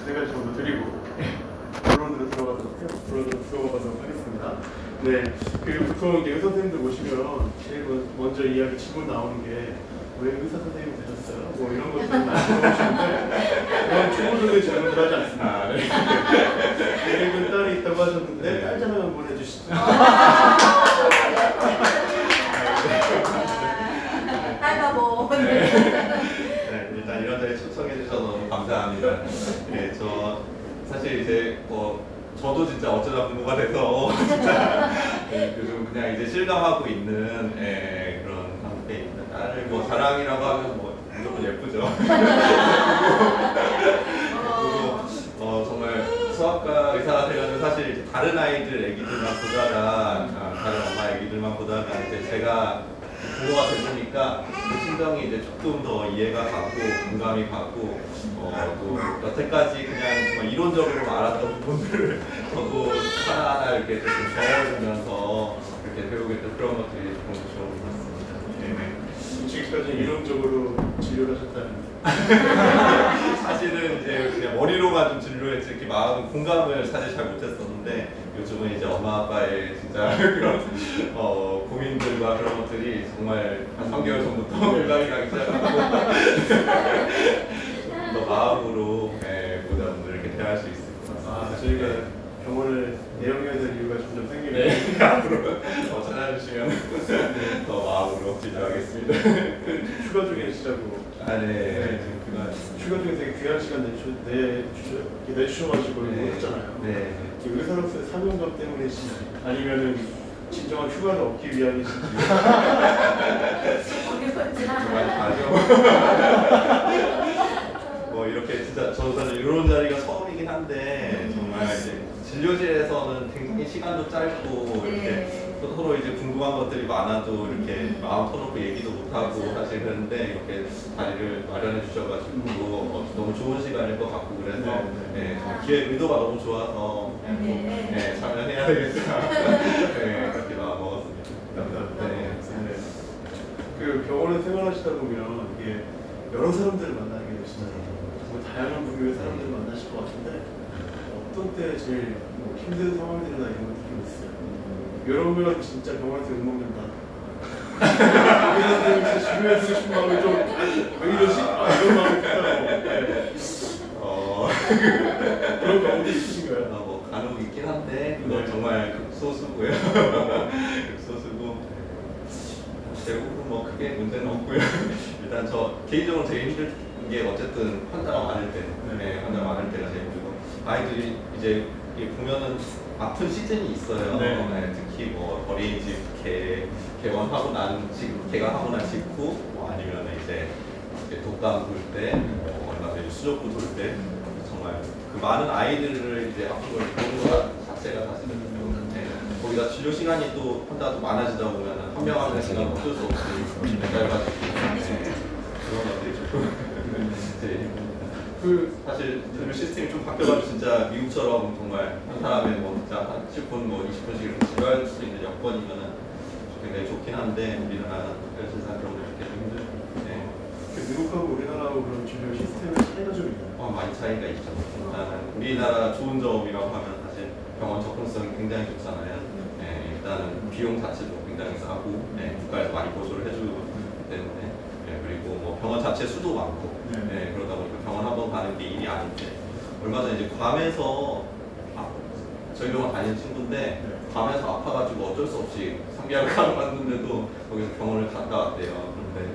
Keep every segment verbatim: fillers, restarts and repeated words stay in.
세 가지 정도 드리고 본론으로 들어가도록 해요. 본론으로 들어가도록 하겠습니다. 네, 그 보통 이제 의사 선생님들 모시면 제일 먼저 이야기 질문 나오는 게 왜 의사 선생님 되셨어요? 뭐 이런 것들 많이 물어보시는데 그런 초보적인 질문을 하지 않습니다. 아, 네. 예를 딸이 있다고 하셨는데 네. 딸 자랑 한번 해주시죠. 딸과 뭐. 네. 네, 일단 이런 자리에 초청해 주셔서 너무 감사합니다. 네, 저 사실 이제 뭐 저도 진짜 어쩌다 부모가 돼서 진짜 네, 요즘 그냥 이제 실감하고 있는 예, 그런 상태에 있는 딸을 뭐 자랑이라고 하면 뭐 무조건 예쁘죠. 그리고 어, 정말 수학과 의사가 되려면 사실 다른 아이들 애기들만 보다가 아, 다른 엄마 애기들만 보다가 이제 제가 부모가 되보니까 그 심정이 이제 조금 더 이해가 가고 공감이 가고 어, 또 여태까지 그냥 정말 이론적으로 알았던 부분들을 저도 하나하나 이렇게 좀 경험해보면서 이렇게 배우게 된 그런 것들이 너무 좋은 것 같습니다. 네. 지금까지 이론적으로 진료를 하셨다는 사실은 이제 그냥 머리로만 좀 진료했지 이렇게 마음 공감을 사실 잘 못했었는데 요즘은 이제 엄마 아빠의 진짜 그런 어, 고민들과 그런 것들이 정말 한 삼 개월 전부터 공감이 가기 시작하고 좀 더 마음으로 네, 보다분들 이렇게 대할 수 있을 것 같습니다. 아, 저희가 병원을 내용해야 될 이유가 점점 생기네요. 네, 앞으로 더 찾아주시면 더 마음으로 진료하겠습니다. 휴가 중에 시작으로 아, 네. 네. 지금 그만. 휴가 중에 되게 귀한 시간 내주, 내주셔, 내주셔가지고 네. 이거 했잖아요. 네. 의사로서의 사명감 때문이신지 아니면은 진정한 휴가를 얻기 위함이신지 정말 다죠. 뭐 이렇게 진짜 저도 사실 이런 자리가 처음이긴 한데 정말 이제 진료실에서는 굉장히 시간도 짧고 이렇게 네. 또 서로 이제 궁금한 것들이 많아도 이렇게 마음 터놓고 얘기도 못하고 사실 그런데 이렇게 자리를 마련해 주셔가지고 어, 너무 좋은 시간일 것 같고 그래서 네. 네, 정말 기획 의도가 너무 좋아서 그냥 꼭, 네. 네, 참여해야 되겠다. 네, 그렇게 마음 먹었습니다. 감사합니다. 네. 네. 그 병원에 생활하시다 보면 이게 여러 사람들을 만나게 되시잖아요. 정말 다양한 분야의 사람들을 만나실 것 같은데 어떤 때 제일 뭐 힘든 상황들이나 이런 걸 느끼고 있어요. 이러면 진짜 병원에서 욕먹는다. 의사 선생님 진짜 주변에 쓰고 싶은 마음이 좀왜 이러지? 아, 이런 마음이 든다고. 네. 어, 그런 경우도 있으신가요? 어, 뭐 간혹 있긴 한데 그건 네. 정말 극소수고요. 극소수고 대부분 뭐 크게 문제는 없고요. 일단 저 개인적으로 제일 힘든 게 어쨌든 환자가 많을 때, 네. 네, 환자 많을 때가 제일 힘들고 아이들이 이제 보면은 아픈 시즌이 있어요. 네. 네, 특히 뭐 어린이집 개 개원하고 난 직, 개강하고 난 직후 뭐 아니면 이제 이제 독감 돌 때, 뭐 얼마 전에 수족구 돌 때 정말 그 많은 아이들을 이제 아픈 걸 보는 것 자체가 사실은 좀 네. 거기다 진료 시간이 또 환자도 많아지다 보면 한 명 한 명 시간 어쩔 수 없이 매달가지고 네. 그런 것들이 조금 제일 힘듭니다. 그 사실 진료 시스템이 좀 바뀌어가지고 진짜 미국처럼 정말 한 사람에 뭐 진짜 한 십 분 뭐 이십 분씩 이렇게 진료할 수 있는 여건이면은 굉장히 좋긴 한데 우리나라는 사실상 그런 게 이렇게 좀 힘들죠. 네. 그 미국하고 우리나라하고 그런 진료 시스템의 차이가 좀 있나요? 어, 많이 차이가 있죠. 일단은 우리나라 좋은 점이라고 하면 사실 병원 접근성이 굉장히 좋잖아요. 네, 일단은 비용 자체도 굉장히 싸고 네, 국가에서 많이 보조를 해주기 때문에 네, 그리고 뭐 병원 자체 수도 많고 네. 네, 그러다 보니까 병원 한 번 가는 게 일이 아닌데 얼마 전에 이제 괌에서 아, 저희 병원 다니는 친구인데 네. 괌에서 아파가지고 어쩔 수 없이 삼 개월 갔는데도 거기서 병원을 갔다 왔대요. 그런데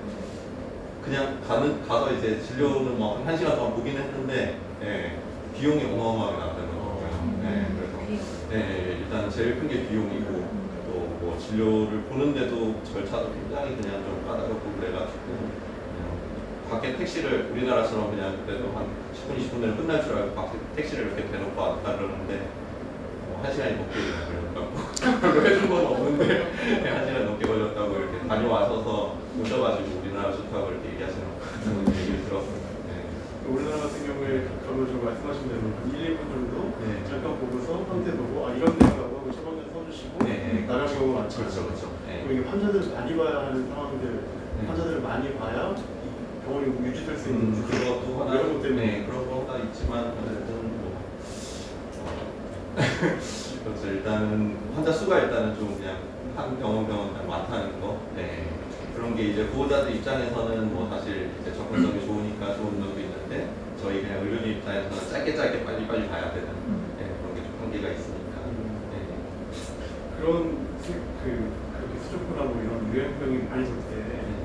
그냥 가는 가서 이제 진료는 뭐 한 시간 동안 보긴 했는데 예, 비용이 어마어마하게 나왔다는 거예요. 예, 그래서 예, 일단 제일 큰 게 비용이고 또 뭐 진료를 보는데도 절차도 굉장히 그냥 좀 까다롭고 그래가지고 그냥 밖에 택시를 우리나라처럼 그냥 그래도 한 십 분 이십 분 내로 끝날 줄 알고 밖에 택시를 이렇게 대놓고 왔다 그러는데 뭐 한 시간이 넘게 걸렸다고 별로 해준 건 없는데 한 시간 넘게 걸렸다고 이렇게 다녀와서서 오셔가지고 우리나라 좋다고 이렇게 얘기하시는 그런 얘기를 들었습니다. 네. 우리나라 같은 경우에 방금 좀 말씀하신 대로 한 일, 이 분 정도 네. 잠깐 보고서 상태 보고 아 이런 데라고 하고 처방전 써주시고 네. 나가는 경우가 많죠. 그렇죠, 그렇죠. 네. 그리고 이게 환자들을 많이 봐야 하는 상황들, 네. 환자들을 많이 봐야 이 병원이 유지될 수 있는 음, 그것도 하나 이런 것 때문에 네, 그런 거가 있지만 어쨌든 그렇죠. 일단은 환자 수가 일단은 좀 그냥 한 병원 병원 그냥 많다는 거. 네. 그런 게 이제 보호자들 입장에서는 뭐 사실 이제 접근성이 좋으니까 좋은 면도 있는데 저희 그냥 의료진 입장에서는 짧게 짧게 빨리 빨리 가야 되는 네, 그런 게 좀 한계가 있으니까. 네. 그런 수, 그 그렇게 수족구나 뭐 이런 유행병이 많이 돌 때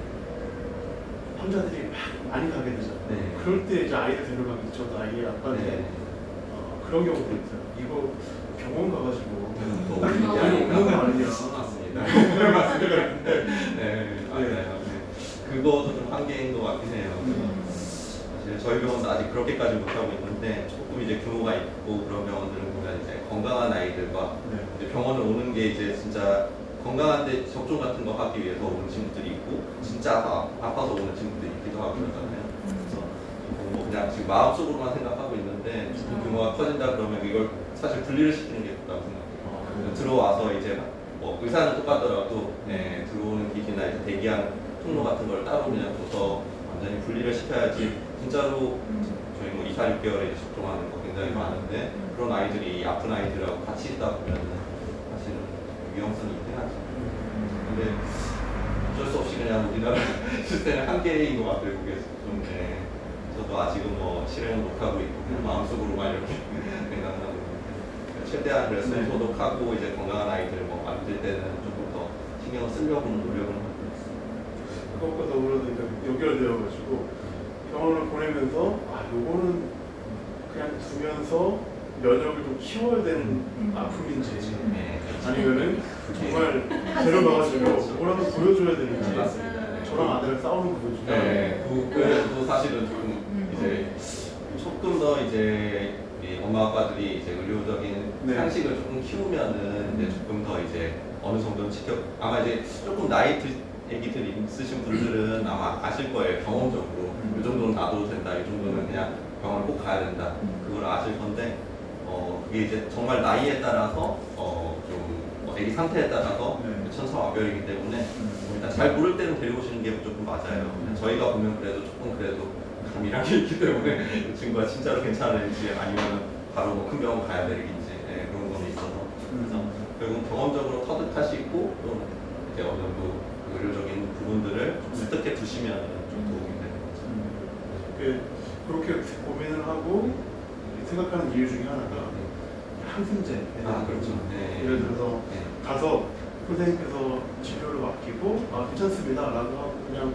환자들이 막 많이 가게 되죠. 네. 그럴 때 이제 아이를 데려가면 저도 아이의 아빠인데 네. 어, 그런 경우도 있어요. 이거 병원 가가지고 더 딱 올리지 많이 않을까. 오는 거 아니냐. 맞습니다. 맞습니다. 네, 맞아요. 네. 그거도 좀 한계인 것 같긴 해요. 사실 저희 병원도 아직 그렇게까지 못하고 있는데 조금 이제 규모가 있고 그런 병원들은 보면 이제 건강한 아이들과 네. 이제 병원을 오는 게 이제 진짜 건강한데 접종 같은 거 하기 위해서 오는 친구들이 있고 진짜 아, 아파서 오는 친구들이 있기도 하고 그러잖아요. 그래서 뭐 그냥 지금 마음속으로만 생각하고 있는데 조금 규모가 커진다 그러면 이걸 사실 분리를 시키는 게 좋다고 생각해요. 들어와서 이제 뭐 의사는 똑같더라도 네, 들어오는 기기나 이제 대기한 통로 같은 걸 따로 그냥 둬서 완전히 분리를 시켜야지 진짜로 저희 뭐 이, 사, 육 개월에 이제 접종하는 거 굉장히 많은데 그런 아이들이 아픈 아이들하고 같이 있다 보면 사실은 위험성이 있긴 하죠. 근데 어쩔 수 없이 그냥 우리나라 시스템의 한계인 것 같아요. 그게 좀 네. 저도 아직은 뭐 실행을 못하고 있고 그냥 마음속으로만 이렇게 생각하고 있는데 최대한 그래서 네. 소독하고 이제 건강한 아이들을 뭐 만들 때는 조금 더 신경을 쓰려고 노력을 하고 있어요. 그것과 더불어서 이제 연결되어가지고 병원을 보내면서 아 요거는 그냥 두면서 면역을 좀 키워야 되는 아픔인지 네. 아니면은 그게- 정말 데려가가지고 뭐라도 보여줘야 되는지 네, 맞습니다. 저랑 아들을 싸우는 구조 중에 네, 그, 그래도 사실은 조금 이제 조금 더 이제 이 엄마 아빠들이 이제 의료적인 네. 상식을 조금 키우면은 이제 조금 더 이제 어느 정도는 지켜 아마 이제 조금 나이 드 애기들 있으신 분들은 아마 아실 거예요. 경험적으로 이 정도는 놔둬도 된다, 이 정도는 그냥 병원을 꼭 가야 된다, 그걸 아실 건데 어 그게 이제 정말 나이에 따라서 어좀 애기 상태에 따라서 네. 천차만별이기 때문에 일단 잘 모를 때는 데려오시는 게 무조건 맞아요. 저희가 보면 그래도 조금 그래도 감이란 게 있기 때문에 이 친구가 진짜로 괜찮은지 아니면 바로 뭐 큰 병원 가야 되는지 네, 그런 건 있어서 그래서 결국 경험적으로 터득하시고 또 이제 어느 정도 의료적인 부분들을 좀 습득해 두시면 좀 도움이 되는 거죠. 그- 그렇게 고민을 하고 생각하는 이유 중에 하나가 항생제. 아 그렇죠. 네. 예를 들어서 네. 가서 선생님께서 치료를 맡기고 아 괜찮습니다 라고 하고 그냥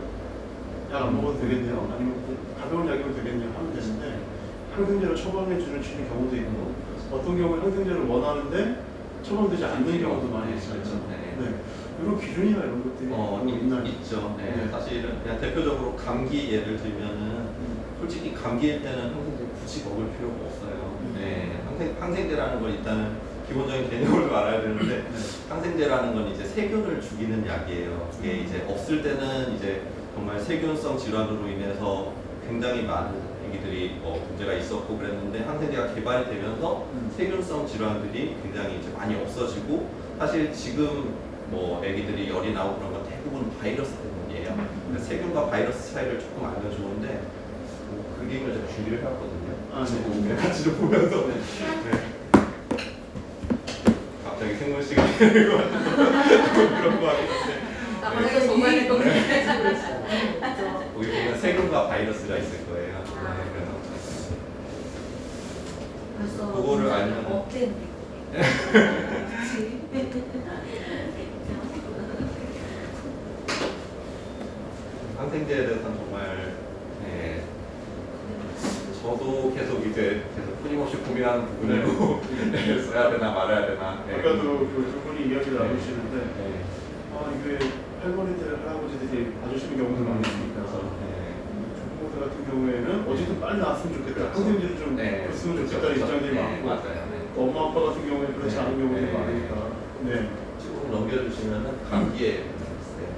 약 안 먹어도 되겠네요 아니면 가벼운 약이면 되겠네요 하면 되는데 항생제를 처방해 주는 치료 경우도 있고 어떤 경우에 항생제를 원하는데 처방되지 않는 경우도 많이 있어요. 그렇죠. 네. 네. 이런 기준이나 이런 것들이 어, 뭐 있나요? 있, 있죠. 네. 네. 사실은 그냥 대표적으로 감기 예를 들면은 솔직히 감기일 때는 항생제 굳이 먹을 필요가 없어요. 네. 항생, 항생제라는 건 일단은 기본적인 개념을 좀 알아야 되는데 항생제라는 건 이제 세균을 죽이는 약이에요. 그게 이제 없을 때는 이제 정말 세균성 질환으로 인해서 굉장히 많은 애기들이 뭐 문제가 있었고 그랬는데 항생제가 개발이 되면서 세균성 질환들이 굉장히 이제 많이 없어지고 사실 지금 뭐 애기들이 열이 나오고 그런 건 대부분 바이러스 때문이에요. 그래서 세균과 바이러스 차이를 조금 알면 좋은데 뭐 그림을 제가 준비를 해왔거든요. 아, 네. 네. 같이 좀 보면서 네. 갑자기 생물 시간이 되는 것 같아서 그런 거 같긴 한데 나머지가 정말 네. 너무 거기 보면 세균과 바이러스가 있을 거예요. 네, 그래서 벌써 그거를 알면 업된 항생제에 대해서는 정말 네, 저도 계속 이제 계속 끊임없이 고민하는 부분이고 네, 써야 되나 말아야 되나. 네. 아까도 그 두 분이 이야기를 네. 나누시는데 네. 아 이게 할머니들 할아버지들이 봐주시는 경우도 많이 있으니까 네. 조부모들 같은 경우에는 어쨌든 빨리 나왔으면 좋겠다 항생제를 좀 네. 줬으면 그렇죠. 좋겠다는 입장들이 네, 많고 맞아요. 네. 또 엄마 아빠 같은 경우에는 그렇지 네. 않은 경우들이 네. 많으니까 네. 조금 넘겨주시면은 감기에 있어요.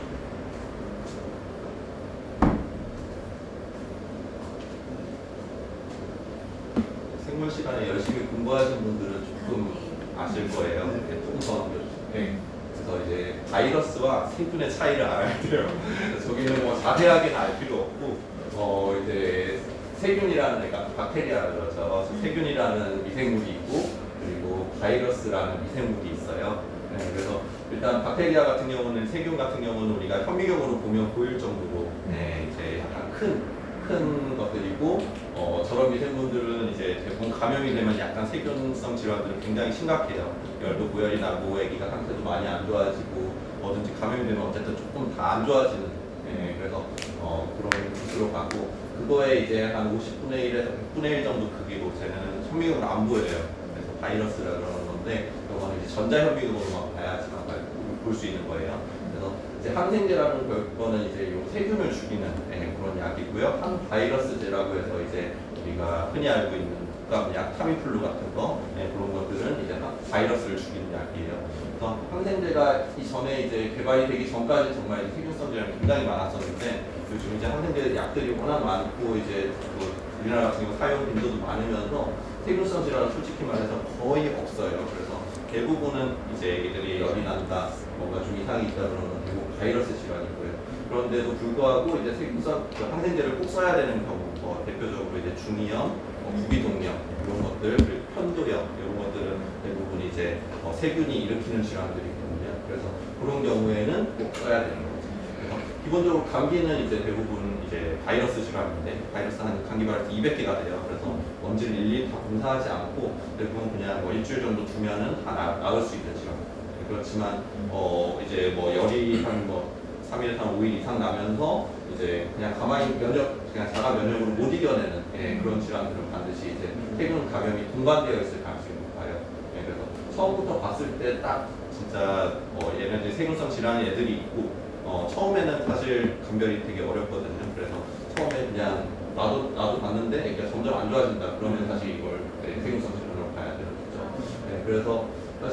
생물 시간에 열심히 공부하신 분들은 조금 아실 거예요. 네. 네, 조금 더 넘겨주세요. 네. 그래서 이제 바이러스와 세균의 차이를 알아야 돼요. 그래서 저기는 뭐 자세하게는 알 필요 없고, 어 이제 세균이라는 그러니까 박테리아 그러죠. 세균이라는 미생물이 있고, 그리고 바이러스라는 미생물이 있어요. 네, 그래서 일단 박테리아 같은 경우는 세균 같은 경우는 우리가 현미경으로 보면 보일 정도로 네, 이제 약간 큰 큰 것들이고 어, 저런 미생물들은 이제 대부분 감염이 되면 약간 세균성 질환들은 굉장히 심각해요. 열도 고열이 나고 아기가 상태도 많이 안 좋아지고 뭐든지 감염이 되면 어쨌든 조금 다 안 좋아지는 예, 그래서 어, 그런 기수로 가고 그거에 이제 한 오십분의 일에서 백분의 일 정도 크기로 쟤는 현미경으로 안 보여요. 그래서 바이러스라 그러는 건데 이거는 이제 전자현미경으로만 봐야지만 볼 수 있는 거예요. 그래서 이제 항생제라는 거는 이제 요 세균을 죽이는 예, 그런 약이고요. 항바이러스제라고 해서 이제 우리가 흔히 알고 있는 약 타미플루 같은 거 예, 그런 것들은 이제 바이러스를 죽이는 약이에요. 그래서 항생제가 이전에 이제 개발이 되기 전까지 정말 세균성 질환이 굉장히 많았었는데 요즘 이제 항생제 약들이 워낙 많고 이제 그 우리나라 같은 경우 사용 빈도도 많으면서 세균성 질환은 솔직히 말해서 거의 없어요. 그래서 대부분은 이제 애기들이 열이 난다, 뭔가 좀 이상이 있다 그러면 대부분 바이러스 질환이고요. 그런데도 불구하고 이제 세균성 그 항생제를 꼭 써야 되는 경우, 뭐 대표적으로 이제 중이염, 뭐 구비동염 이런 것들, 그리고 편도염 이런 것들은 대부분 이제 어, 세균이 일으키는 질환들이거든요. 그래서 그런 경우에는 꼭 써야 되는 거죠. 그래서 기본적으로 감기는 이제 대부분 이제 바이러스 질환인데 바이러스 한 감기 바이러스 이백 개가 돼요. 그래서 원지를 일일이 다 검사하지 않고 대부분 그냥 뭐 일주일 정도 두면은 다 나, 나을 수 있는 질환. 그렇지만 어 이제 뭐 열이 한 뭐 삼 일, 한 오 일 이상 나면서 이제 그냥 가만히 면역, 그냥 자가 면역으로 못 이겨내는 예, 그런 질환들은 반드시 이제 세균 감염이 동반되어 있을 가능성이 높아요. 예, 그래서 처음부터 봤을 때 딱 진짜 어, 얘네들 세균성 질환의 애들이 있고 어, 처음에는 사실 감별이 되게 어렵거든요. 그래서 처음에 그냥 나도 나도 봤는데 애기가 점점 안 좋아진다. 그러면 사실 이걸 네, 세균성 질환으로 봐야 되는 거죠. 네, 그래서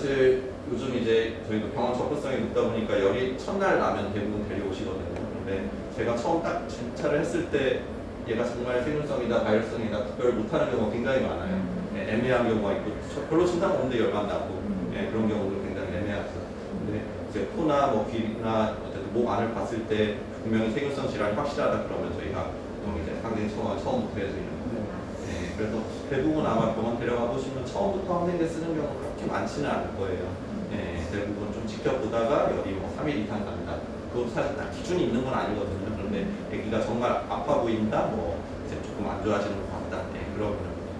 사실 요즘 이제 저희도 병원 접근성이 높다 보니까 열이 첫날 나면 대부분 데려오시거든요. 근데 제가 처음 딱 진찰을 했을 때 얘가 정말 세균성이다, 바이러스성이다 구별 못하는 경우가 굉장히 많아요. 네, 애매한 경우가 있고 별로 증상 없는데 열만 나고 네, 그런 경우도 굉장히 애매하죠. 근데 이제 코나 뭐 귀나 어쨌든 목 안을 봤을 때 분명히 세균성 질환이 확실하다 그러면 저희가 보통 이제 항생제 처음 처음부터 해드리는 거예요. 네, 그래서 대부분 아마 병원 데려가 보시면 처음부터 항생제 쓰는 경우는 그렇게 많지는 않을 거예요. 네, 대부분 좀 지켜보다가 열이 뭐 삼 일 이상 난다. 그것도 사실 딱 기준이 있는 건 아니거든요. 그런데 아기가 정말 아파 보인다, 뭐 이제 조금 안 좋아지는 것 같다. 네, 그러면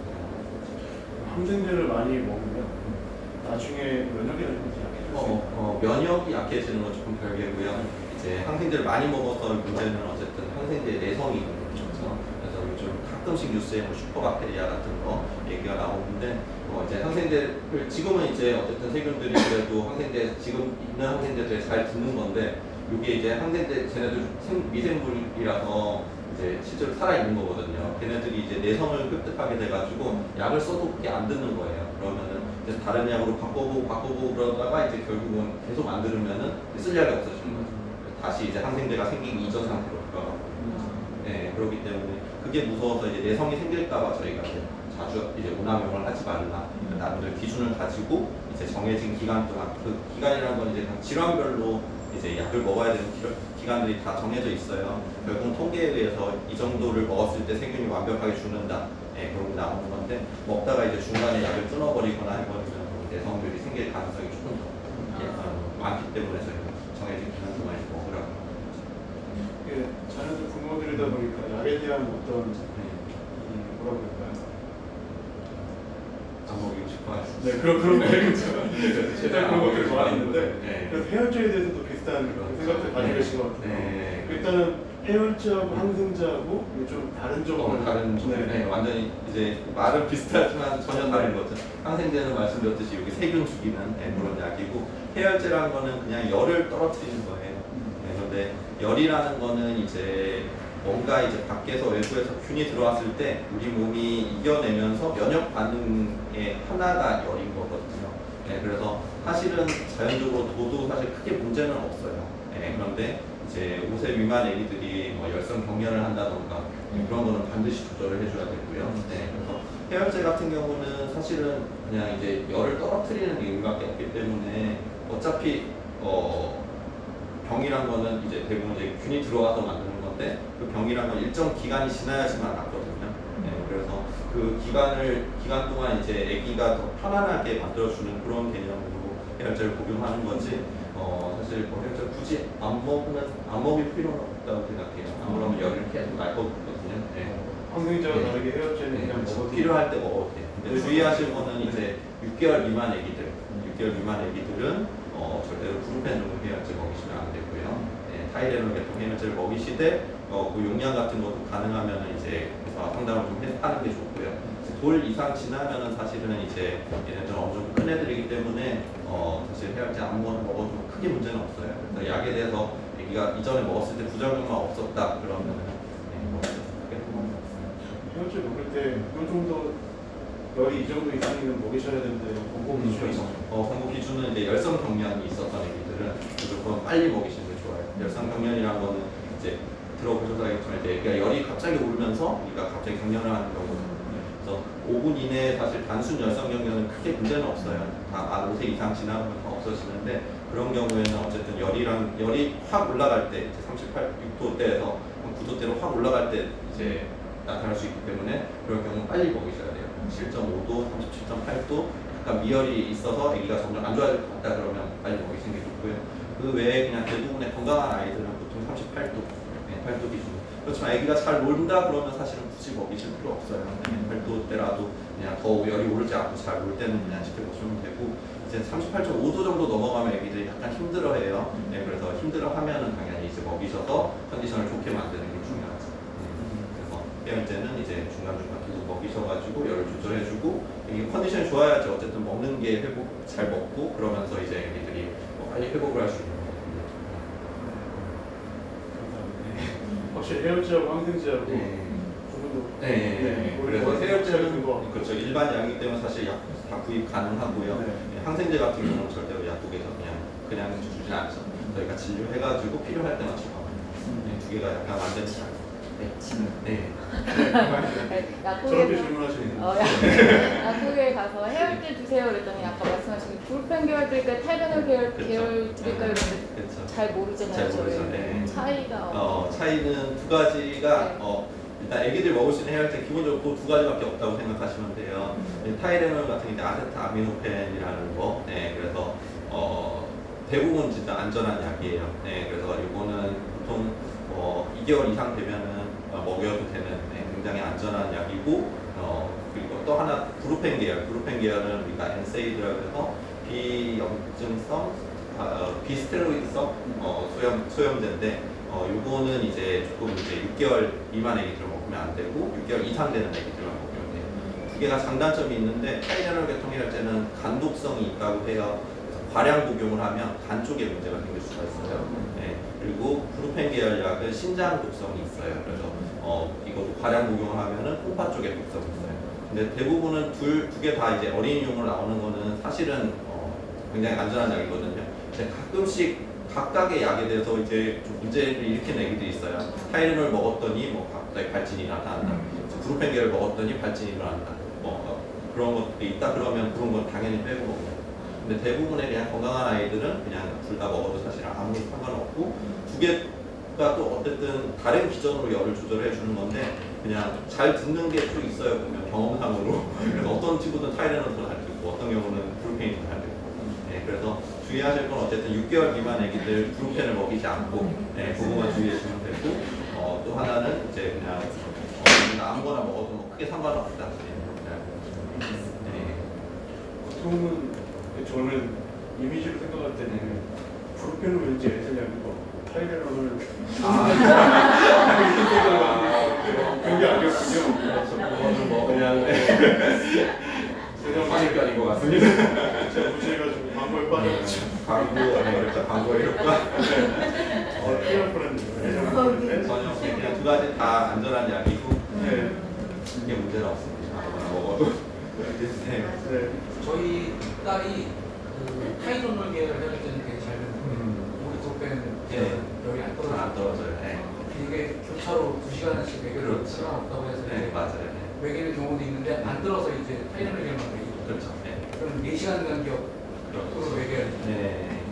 항생제를 많이 먹으면 나중에 면역이라는 것이 약해질 수 어, 있다. 어, 면역이 약해지는 건 조금 별개고요. 이제 항생제를 많이 먹어서 문제는 어쨌든 항생제 내성이 있는 거죠. 그래서 요즘 가끔씩 뉴스에 뭐 슈퍼박테리아 같은 거 얘기가 나오는데 어, 이제 항생제를 지금은 이제 어쨌든 세균들이 그래도 항생제 지금 있는 항생제들에 잘 듣는 건데 이게 이제 항생제 쟤네들 생, 미생물이라서 이제 실제로 살아 있는 거거든요. 걔네들이 이제 내성을 획득하게 돼가지고 약을 써도 그게 안 듣는 거예요. 그러면은 이제 다른 약으로 바꿔보고 바꿔보고 그러다가 이제 결국은 계속 안 들으면은 쓸 약이 없어지는 거죠. 다시 이제 항생제가 생기기 이전 상태로 돌아가고. 네, 그렇기 때문에 그게 무서워서 이제 내성이 생길까봐 저희가 이제 자주 이제 운항용을 하지 말라. 나름대로 기준을 가지고 이제 정해진 기간 동안 그 기간이라는 건 이제 각 질환별로 이제 약을 먹어야 되는 기간들이 다 정해져 있어요. 결국은 통계에 의해서 이 정도를 먹었을 때 세균이 완벽하게 죽는다. 네, 그런 게 나오는 건데 먹다가 이제 중간에 약을 끊어버리거나 해버리면 내성들이 생길 가능성이 조금 더 예, 어, 많기 때문에 저희가 정해진 기간 동안에 먹으라고 하는 거죠. 이게 자녀들 부모들이다 보니까 약에 대한 어떤 이 뭐라고 할까요? 안 먹이고 싶어 하시죠. 네, 그런 그런 거 있죠. 네, 일단 그런 것들이 많이 있는데 네. 그래서 해열제에 대해서도 비슷한 그런 생각들 가지고 계신 것 같아요. 네. 일단은 해열제하고 항생제하고 이게 좀 다른 점 어, 다른 종 네. 네, 완전히 이제 말은 비슷하지만 전혀 다른 거죠. 항생제는 말씀드렸듯이 여기 세균 죽이는 네, 그런 약이고 해열제라는 거는 그냥 열을 떨어뜨리는 거예요. 네, 그런데 열이라는 거는 이제 뭔가 이제 밖에서 외부에서 균이 들어왔을 때 우리 몸이 이겨내면서 면역 반응의 하나가 열인 거거든요. 네, 그래서 사실은 자연적으로 둬도 사실 크게 문제는 없어요. 네, 그런데 이제 오 세 미만 애기들이 뭐 열성 경련을 한다던가 그런 거는 반드시 조절을 해줘야 되고요. 네, 그래서 해열제 같은 경우는 사실은 그냥 이제 열을 떨어뜨리는 의미밖에 없기 때문에 어차피 어, 병이란 거는 이제 대부분 이제 균이 들어와서 만드는 건데 그 병이란 건 일정 기간이 지나야지만 낫거든요. 네, 그래서 그 기간을 기간 동안 이제 아기가 더 편안하게 만들어주는 그런 개념으로 해열제를 복용하는 거지. 어 사실 뭐 해열제 굳이 안 먹으면 안 먹일 필요는 없다고 생각해요. 안 먹으면 열을 계속 날 거거든요. 네. 항생제와 네. 다르게 해열제는 네, 그냥 그렇죠. 먹어도 필요할 때 먹어도 돼. 근데 주의하실 거는 이제 육 개월 미만 아기들, 육 개월 미만 아기들은 어, 절대로 브루펜 종류 해열제 먹이시면 안 되고요. 네, 타이레놀 계통 해열제를 먹이시되 어, 그 용량 같은 것도 가능하면 이제 상담을 좀 해- 하는 게 좋고요. 돌 이상 지나면은 사실은 이제 얘네들은 어느 정도 큰 애들이기 때문에 어, 사실 해열제 아무거나 먹어도 크게 문제는 없어요. 그래서 약에 대해서 아기가 이전에 먹었을 때 부작용만 없었다 그러면은 네, 뭐 크게 상관은 없어요. 해열제 먹을 때 이 정도 열이 이 정도 이상이면 먹이셔야 되는데 공복 기준이 있어요. 어, 공복 기준은 이제 열성 경련이 있었던 애기들은 무조건 빨리 먹이시는 게 좋아요. 열성 경련이라는 거는 이제 들어보셔서 알겠지만 이제 애기가 열이 갑자기 오르면서 얘가 갑자기 경련을 하는 거거든요. 그래서 오 분 이내에 사실 단순 열성 경련은 크게 문제는 없어요. 다 오 세 이상 지나면 다 없어지는데 그런 경우에는 어쨌든 열이랑 열이 확 올라갈 때 이제 삼십팔, 육 도대에서 구 도대로 확 올라갈 때 이제 나타날 수 있기 때문에 그럴 경우 빨리 먹이셔야 돼요. 칠 점 오 도, 삼십칠 점 팔 도 약간 미열이 있어서 아기가 점점 안 좋아질 것 같다 그러면 빨리 먹이시는 게 좋고요. 그 외에 그냥 대부분의 건강한 아이들은 보통 삼십팔 도, 네, 팔 도 기준. 그렇지만 아기가 잘 논다 그러면 사실은 굳이 먹이실 필요 없어요. 네, 팔 도 때라도 그냥 더 열이 오르지 않고 잘 놀 때는 그냥 지켜보시면 되고 이제 삼십팔 점 오 도 정도 넘어가면 아기들이 약간 힘들어해요. 네, 그래서 힘들어하면은 당연히 이제 먹이셔서 컨디션을 좋게 만드는 게 중요하죠. 해열제는 이제 중간중간 계속 먹이셔가지고 열을 조절해주고 이게 컨디션이 좋아야지 어쨌든 먹는 게 회복 잘 먹고 그러면서 이제 애기들이 뭐 빨리 회복을 할 수 있는 거거든요. 감사합니다. 확실히 해열제하고 항생제하고 네. 조금도 네. 네. 그래서 거 해열제는 그렇죠. 일반 약이기 때문에 사실 약 다 구입 가능하고요. 네. 네, 항생제 같은 경우는 절대로 약국에서 그냥 그냥 주진 않죠. 저희가 진료해가지고 필요할 때만 처방합니다. 네, 두 개가 약간 완전히 다르죠. 네. 네. 저렇게 약국에 질문하시는 어, 약- 약국에 가서 해열제 주세요 그랬더니 아까 말씀하신 브루펜 계열 드릴까요? 타이레놀 계열, 그렇죠. 계열 드릴까요? 그랬는데 그렇죠. 잘 모르잖아요. 잘 모르죠. 저희. 네. 차이가 어, 차이는 두 가지가 네. 어, 일단 애기들 먹을 수 있는 해열제 기본적으로 그 두 가지밖에 없다고 생각하시면 돼요. 음. 타이레놀 같은 게 이제 아세트아미노펜이라는 거. 네, 그래서 어, 대부분 진짜 안전한 약이에요. 네, 그래서 이거는 보통 어, 이 개월 이상 되면은 어, 먹여도 되는 네, 굉장히 안전한 약이고 어, 그리고 또 하나 브루펜 계열. 브루펜 계열은 우리가 엔세이드라고 해서 비염증성, 아, 어, 비스테로이드성 어, 소염 소염제인데. 어, 요거는 이제 조금 이제 육 개월 미만 애기들 먹으면 안 되고 육 개월 이상 되는 애기들만 먹으면 돼요. 두 개가 장단점이 있는데 타이레놀 계통 해열제는 간독성이 있다고 해요. 그래서 과량 복용을 하면 간 쪽에 문제가 생길 수가 있어요. 네. 그리고 브루펜 계열 약은 신장 독성이 있어요. 그래서 어, 이것도 과량 복용을 하면은 콩팥 쪽에 독성이 있어요. 근데 대부분은 둘 두 개 다 이제 어린이용으로 나오는 거는 사실은 어, 굉장히 안전한 약이거든요. 근데 가끔씩 각각의 약에 대해서 이제 좀 문제를 일으키는 애기들이 있어요. 타이레놀 먹었더니 뭐 갑자기 발진이 나타난다. 브루펜 계열 먹었더니 발진이 일어난다. 뭐 어, 그런 것들이 있다 그러면 그런 건 당연히 빼고 먹어요. 근데 대부분의 그냥 건강한 아이들은 그냥 둘 다 먹어도 사실 아무 상관없고 두 개가 또 어쨌든 다른 기전으로 열을 조절해 주는 건데 그냥 잘 듣는 게 또 있어요. 보면 경험상으로. 그래서 어떤 친구들은 타이레놀 더 잘 듣고 어떤 경우는 브루펜이 더 잘 듣고. 네, 그래서 주의하실 건 어쨌든 육 개월 미만 애기들 브루펜을 먹이지 않고 네, 그거만 주의하시면 되고 어, 또 하나는 이제 그냥 어, 아무거나 먹어도 뭐 크게 상관없다. 네. 네. 보통은 저는 이미지로 생각할 때는 브루펜은 왠지 애들 약이고 타이레놀을 아, 이렇게 생각을 하는데 그런 게 아니었군요. 그래서 그거는 뭐 그냥 그냥 선입견인 것 같습니다. 제가 무시해가지고 광고에 빠져가지고 광고 아니면 광고의 효과. 어, 필요할 뻔했네요. 전혀 그냥 두 가지 다 안전한 약이고 네. 이게 문제는 없습니다. 아무거나 먹어도. 네. 네. 저희 딸이 그 타이레놀 계열 해열제는 되게 잘 먹는데 우리 브루펜 네. 열이 안 떨어져요. 안 떨어져요. 네. 이게 교차로 두 시간씩 먹여도 그렇죠. 상관없다고 해서 네, 맞아요. 네. 먹이는 경우도 있는데 안 들어서 이제 타이레놀 계열만 먹이고 그렇죠. 네. 그럼 네 시간 간격으로 그렇죠. 먹여야 돼요. 네.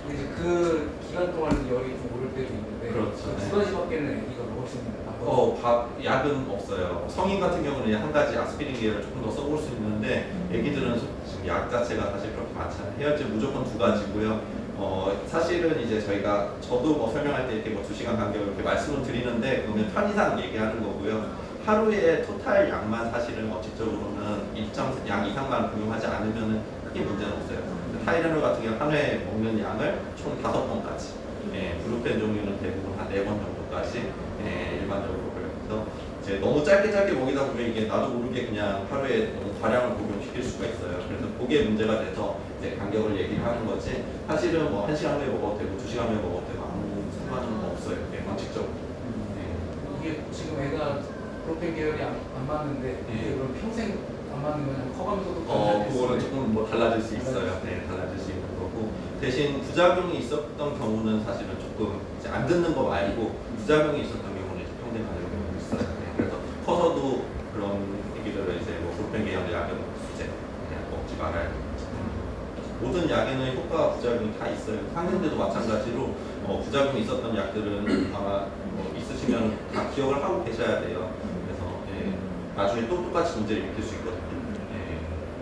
이제 그 기간 동안에도 열이 좀 오를 때도 있는데 그렇죠. 그두 가지밖에는 애기가 먹을 수 있는 방법이 어, 밥, 약은 없어요. 성인 같은 경우는 한 가지 아스피린 계열을 조금 더 써볼 수 있는데 애기들은 지금 약 자체가 사실 그렇게 많지 않아요. 해열제 무조건 두 가지고요. 어, 사실은 이제 저희가 저도 뭐 설명할 때 이렇게 뭐 두 시간 간격을 이렇게 말씀을 드리는데 그러면 편의상 얘기하는 거고요. 하루에 토탈 양만 사실은 원칙적으로는 일정 양 이상만 복용하지 않으면 크게 문제는 없어요. 타이레놀 같은 경우 한 회에 먹는 양을 총 다섯 번까지. 예, 브루펜 종류는 대부분 한 네 번 정도까지 예, 일반적으로 그래서 이제 너무 짧게 짧게 먹이다 보면 이게 나도 모르게 그냥 하루에 너무 다량을 복용시킬 수가 있어요. 그래서 그게 문제가 돼서 이제 간격을 얘기를 하는 거지. 사실은 뭐 한 시간 후에 먹어도 되고 두 시간 후에 먹어도 되고 아무 상관은 없어요. 예, 원칙적으로. 예. 이게 지금 애가 프로펜 계열이 안, 안 맞는데 이게 예. 그럼 평생 안 맞으면 커가면서도 어, 변화될 수 그거는 있어요? 조금 뭐 달라질 수 있어요. 네, 달라질 수 있는 거고. 대신 부작용이 있었던 경우는 사실은 조금 이제 안 듣는 거 말고 부작용이 있었던 경우는 이제 평생 가는 경우도 있어요. 네, 그래서 커서도 그런 얘기들을 이제 뭐 볼펜 계열 약은 이제 그냥 먹지 말아야 됩니다. 모든 약에는 효과 부작용이 다 있어요. 항생제도 마찬가지로 어, 부작용이 있었던 약들은 아마 뭐 있으시면 다 기억을 하고 계셔야 돼요. 그래서 예, 나중에 또 똑같이 문제를 일으킬 수 있거든요. 예.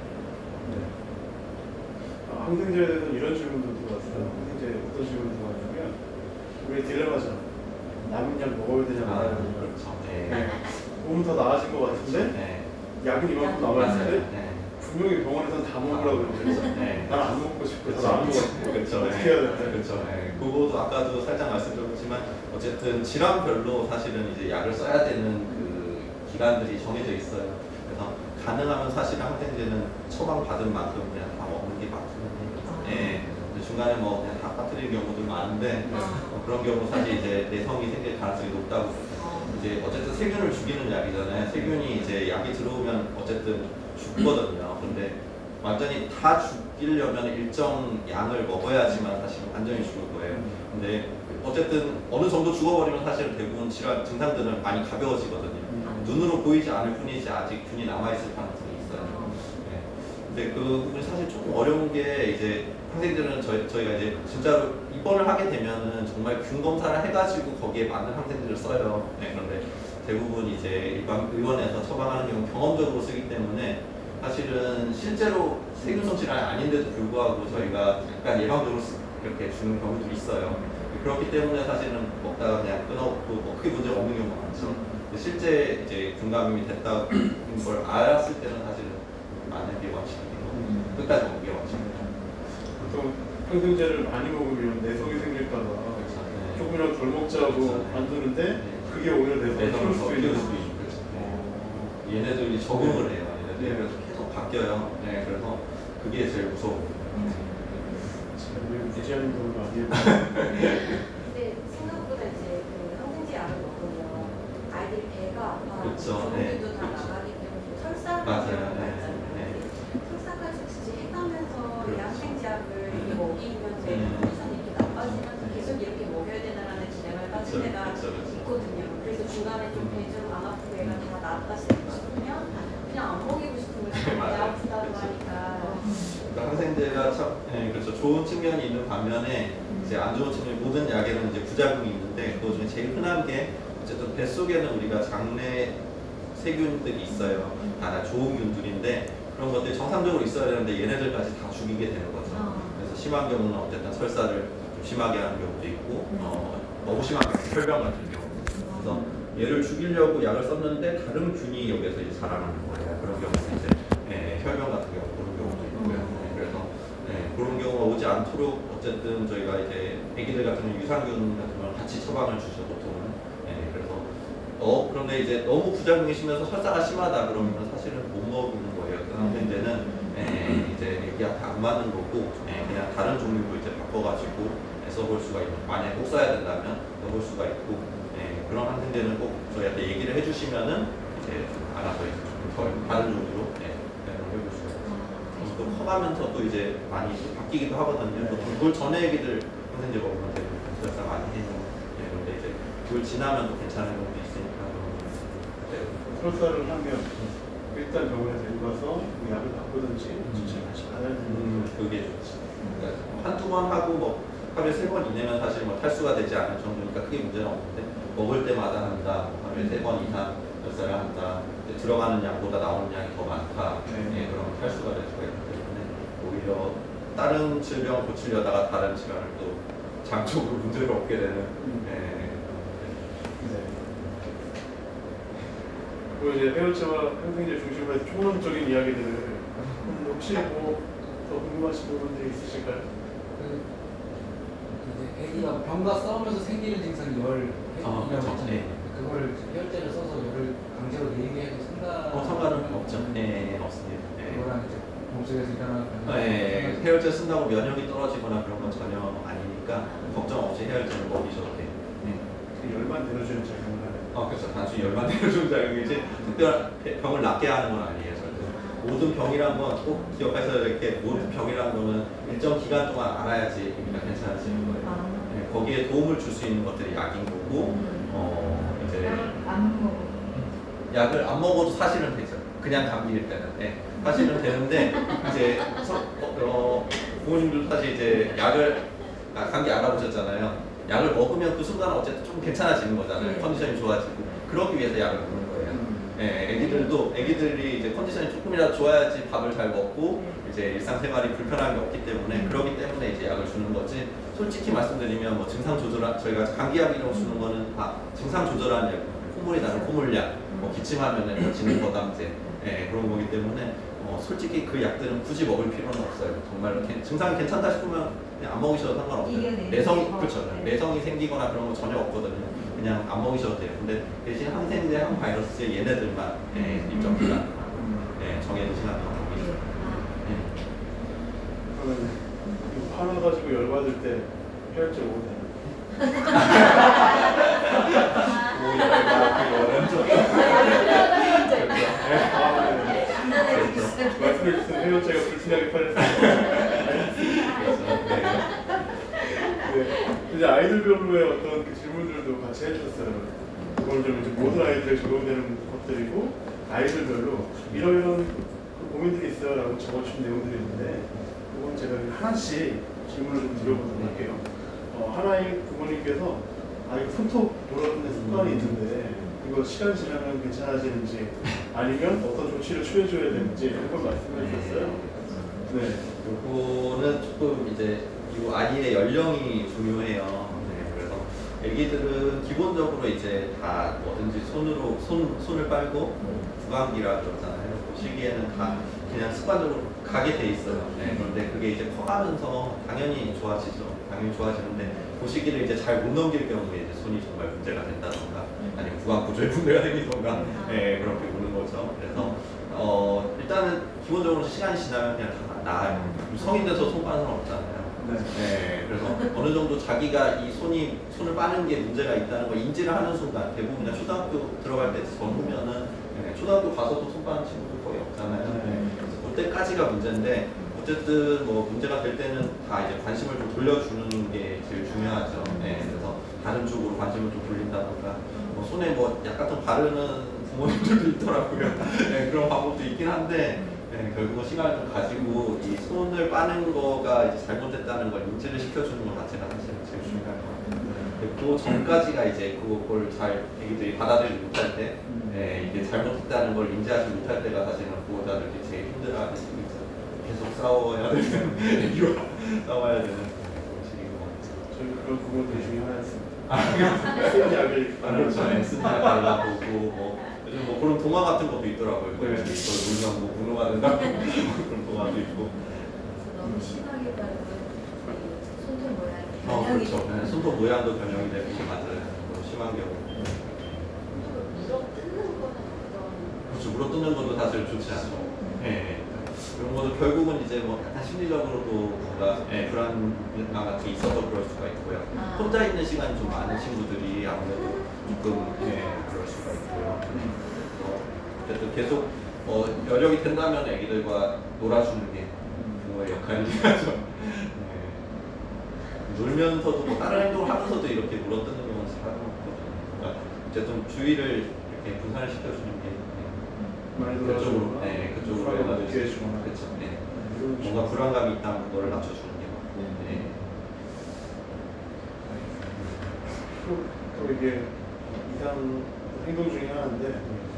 아, 항생제는 이런 질문도 들어왔어요. 항생제 어떤 질문이 들어왔냐면 우리 딜레마잖아. 남은 약 먹어야 되냐 아, 말아야 되냐. 그렇죠. 네. 네. 몸은 더 나아진 것 같은데 네. 약은 이만큼 맞아요. 남아있는데 네. 분명히 병원에서는 다 먹으라고 그러죠. 네. 난 안 먹고 싶어. 그렇죠. 저도 안 먹었고. 그렇죠. 어떻게 해야 되나? 그렇죠. 네. 그거도 아까도 살짝 말씀드렸지만 어쨌든 질환별로 사실은 이제 약을 써야 되는 그 기간들이 정해져 있어요. 그래서 가능하면 사실 항생제는 처방 받은 만큼 그냥 다 먹는 게 맞거든요. 예. 근데 중간에 뭐 그냥 다 빠뜨리는 경우도 많은데 어, 그런 경우 사실 이제 내성이 생길 가능성이 높다고. 이제 어쨌든 세균을 죽이는 약이잖아요. 세균이 이제 약이 들어오면 어쨌든 죽거든요. 근데 완전히 다 죽이려면 일정 양을 먹어야지만 사실 완전히 죽을 거예요. 근데 어쨌든 어느 정도 죽어버리면 사실 대부분 질환 증상들은 많이 가벼워지거든요. 눈으로 보이지 않을 뿐이지 아직 균이 남아있을 가능성이 있어요. 네. 근데 그 부분이 사실 조금 어려운 게 이제 항생제는 저희, 저희가 이제 진짜로 입원을 하게 되면은 정말 균 검사를 해가지고 거기에 맞는 항생제를 써요. 네, 그런데 대부분 이제 일반 의원에서 처방하는 경우 경험적으로 쓰기 때문에 사실은 실제로 세균성 질환이 아닌데도 불구하고 저희가 약간 예방적으로 쓰- 이렇게 주는 경우도 있어요. 그렇기 때문에 사실은 먹다가 그냥 끊어놓고 뭐 크게 문제가 없는 경우가 많죠. 근데 실제 이제 균감염이 됐다는 걸 알았을 때는 사실은 많은 게 원칙이고 끝까지 먹는 게 원칙입니다. 보통 항생제를 많이 먹으면 내성이 생길까봐 네. 조금이라도 덜 먹자고 그렇죠. 안 두는데 네. 그게 오히려 내성을 내성을 키울 더 수도 키울 있는 수도 있고 어. 얘네들이 적응을 해요. 얘네들이 네. 그래서 계속 바뀌어요. 네, 그래서 그게 제일 무서워요. 제가 왜 무지하는 걸 많이 해요. 근데 생각보다 이제 그 항생제 약을 먹으면 아이들이 배가 아파 그렇죠. 네. 주름도 다 그렇죠. 나가기 때문에 설사를 맞아요. 하는 네. 있잖아요. 네. 설사까지 굳이 해가면서 이 그렇죠. 항생제 약을 이렇게 먹이면서 네. 컨디션이 이렇게 나빠지면서 계속 이렇게 먹여야 되나라는 디lem마에 빠진 그렇죠. 애가 그렇죠. 그렇죠. 있거든요. 그래서 중간에 좀 배 좀 안 아프고 애가 다 나았다 싶으면 그냥 안 먹이고 싶은 거지. 배 맞아요. 아프다고 그렇죠. 하니까. 그러니까 항생제가 참, 네, 그렇죠. 좋은 측면이 있는 반면에 이제 안 좋은 측면이 모든 약에는 이제 부작용이 있는데 그 중에 제일 흔한 게 어쨌든 뱃속에는 우리가 장내 세균들이 있어요. 다 좋은 균들인데 그런 것들이 정상적으로 있어야 되는데 얘네들까지 다 죽이게 되는 거죠. 그래서 심한 경우는 어쨌든 설사를 좀 심하게 하는 경우도 있고 어, 너무 심하게 혈병 같은 경우. 그래서 얘를 죽이려고 약을 썼는데 다른 균이 여기서 이제 자라나는 거예요. 그런 경우는 이제 예, 혈병 같은 경우 그런 경우도 있고요. 네, 그래서 네, 그런 경우가 오지 않도록 어쨌든 저희가 이제 애기들 같은 경우 유산균 같은 걸 같이 처방을 주죠 보통은. 네, 그래서 어 그런데 이제 너무 부작용이 심해서 설사가 심하다 그러면 사실은 못 먹는 거예요. 그 상태인데는 예, 이제 애기한테 안 맞는 거고 예, 그냥 다른 종류로 이제 바꿔가지고 써볼 수가 있고 만약에 꼭 써야 된다면 써볼 수가 있고 예, 그런 항생제는 꼭 저희한테 얘기를 해주시면은 이제 알아서 이제 조금 덜 다른 종류로 예, 해볼 수가 있어요. 그래서 또 커가면서 또 이제 많이 또 바뀌기도 하거든요. 보통 그걸 전에 애기들 항생제 먹으면 되게 설사 많이 해요. 예, 그런데 이제 그걸 지나면 또 괜찮은 경우도 있으니까. 네. 설사를 하면 일단 병원에 데리고 가서 그 약을 바꾸든지 진짜 다시 받아야 되는 음, 그게 좋지. 그러니까 한두 번 하고 뭐 하루에 세 번 이내면 사실 뭐 탈수가 되지 않을 정도니까 크게 문제는 없는데 먹을 때마다 한다, 뭐 하루에 세 번 이상 몇 한다, 이제 들어가는 양보다 나오는 양이 더 많다, 네. 예, 그러면 탈수가 될 수가 있기 때문에 오히려 다른 질병 고치려다가 다른 질환을 또 장쪽으로 문제를 얻게 되는 음. 예, 네. 그리고 이제 해열제와 항생제 중심으로 해서 총론적인 이야기들을 음, 혹시 뭐 더 궁금하신 부분들이 있으실까요? 그 이제 애기가 병과 싸우면서 생기는 증상이 열이라고 아, 그렇죠. 했잖아요. 네. 그거를 해열제를 써서 열을 강제로 내리게 해도 상관. 어, 상관은 없죠. 네, 없습니다. 네. 그거랑 이제 몸속에서 일어나는 네, 해열제 쓴다고 면역이 떨어지거나 그런 건 전혀 아니니까 걱정 없이 해열제를 먹이셔도 돼요. 네. 그 열만 내려주는 작용을 하는. 아, 그렇죠. 단순히 열만 내려주는 작용이지 특별한 병을 낫게 하는 건 아니에요. 절대. 모든 병이란 건 꼭 기억하셔야 될 게 모든 병이란 거는 일정 기간 동안 알아야지 우리가 괜찮아지는 거예요. 네, 거기에 도움을 줄 수 있는 것들이 약인 거고, 어, 이제 안 먹어. 약을 안 먹어도 사실은 되죠. 그냥 감기일 때는. 네. 사실은 되는데, 이제, 서, 어, 어, 부모님들 사실 이제 약을, 아, 감기 알아보셨잖아요. 약을 먹으면 그 순간 어쨌든 좀 괜찮아지는 거잖아요. 네. 컨디션이 좋아지고. 그러기 위해서 약을 먹는 거예요. 예, 애기들도, 애기들이 이제 컨디션이 조금이라도 좋아야지 밥을 잘 먹고, 이제 일상생활이 불편함이 없기 때문에, 그러기 때문에 이제 약을 주는 거지. 솔직히 말씀드리면 뭐 증상 조절한, 저희가 감기약이라고 주는 거는 다 증상 조절하는 약, 콧물이 나는 콧물약, 뭐 기침하면은 뭐 진행거담제, 예, 그런 거기 때문에, 어, 솔직히 그 약들은 굳이 먹을 필요는 없어요. 정말로 괜- 증상이 괜찮다 싶으면 그냥 안 먹이셔도 상관없어요. 이겨내는 내성이, 거. 그렇죠. 네. 내성이 생기거나 그런 거 전혀 없거든요. 그냥 안 먹이셔도 돼요. 근데 대신 항생제, 항바이러스 얘네들만 예, 일정 기간 예, 정해진 시간 동안 먹이셔도 돼요. 예. 그러면 이거 화나가지고 열받을 때 해열제 먹어도 되나요? 뭐 이런 거 필요하다 해열제. 아, 네. 간단하게 비슷하게. 말씀해 주신 해열제가 불티나게 팔렸어요. 네. 이제 아이들별로의 어떤 그 질문들도 같이 해주셨어요. 그걸 좀 이제 모든 아이들에 적용되는 것들이고 아이들별로 이러이런 그 고민들이 있어요라고 적어주신 내용들이 있는데 그건 제가 하나씩 질문을 좀 드려보도록 할게요. 어, 하나의 부모님께서 아 이거 손톱 돌아가는 습관이 있는데 이거 시간 지나면 괜찮아지는지 아니면 어떤 조치를 취해줘야 되는지 이런 걸 말씀해 주셨어요. 네. 요거는 조금 이제 이 아이의 연령이 중요해요. 네, 그래서 애기들은 기본적으로 이제 다 뭐든지 손으로 손 손을 빨고 구강기라 그러잖아요. 그 시기에는 다 그냥 습관적으로 가게 돼 있어요. 네, 그런데 그게 이제 커가면서 당연히 좋아지죠. 당연히 좋아지는데 그 시기를 이제 잘 못 넘길 경우에 이제 손이 정말 문제가 된다던가 아니면 구강 구조에 문제가 생기던가 네, 그렇게 오는 거죠. 그래서 어, 일단은 기본적으로 시간이 지나면 그냥 다 나아요. 성인 돼서 손 빠는 건 없잖아요. 네. 네, 그래서 어느 정도 자기가 이 손이 손을 빠는 게 문제가 있다는 걸 인지를 하는 순간 대부분 그냥 초등학교 들어갈 때 전후면은 네, 초등학교 가서도 손 빠는 친구들 거의 없잖아요. 네, 그래서 그때까지가 문제인데 어쨌든 뭐 문제가 될 때는 다 이제 관심을 좀 돌려주는 게 제일 중요하죠. 네, 그래서 다른 쪽으로 관심을 좀 돌린다던가 뭐 손에 뭐 약 같은 거 바르는 부모님들도 있더라고요. 네, 그런 방법도 있긴 한데 네, 결국은 시간을 좀 가지고 이 손을 빠는 거가 이제 잘못됐다는 걸 인지를 시켜주는 것 자체가 사실 제일 중요한 것 같아요. 근데 그 전까지가 이제 그걸 잘 애기들이 받아들이지 못할 때 네, 이게 잘못됐다는 걸 인지하지 못할 때가 사실은 보호자들이 제일 힘들어하는 시기죠. 계속 싸워야 되는 애기와 싸워야 되는 그런 시기인 것 같아요. 저희 그런 부분들 중에 하나였습니다. 아, 쓰는 약을 아, 그렇죠. 엑스나 발라보고 뭐 요즘 뭐 그런 동화 같은 것도 있더라고요. 뭐 네. 이걸 물면 뭐 문어가 된다 그런 동화도 있고. 너무 심하게 따르면 손톱 모양이 어 변형이 그렇죠. 네, 손톱 모양도 변형이 되고 맞아요. 너무 심한 경우. 물어 뜯는 거는 어떤 그렇죠. 물어뜯는 것도 사실 좋지 않죠. 예. 예. 그런 것도 결국은 이제 뭐 약간 심리적으로도 뭔가 예, 불안감 같은 게 있어서 그럴 수가 있고요. 아. 혼자 있는 시간이 좀 많은 친구들이 아무래도 조금 예, 그럴 수가 있고요. 어, 어쨌든 계속 어, 여력이 된다면 애기들과 놀아주는 게 부모의 역할이긴 하죠. 네. 놀면서도 뭐 다른 행동을 하면서도 이렇게 물어뜯는 경우는 잘 없거든요. 그러니까 어쨌든 주의를 이렇게 분산을 시켜주는 게 네. 많이 그쪽으로, 놀아주거나 네, 그쪽으로 불안감을 해가지고 느끼게 해주거나 그렇죠. 네. 이런 뭔가 불안감이 있다면 그거를 낮춰주는 게 맞고. 네. 또, 또 이게 이상 행동 중에 하나인데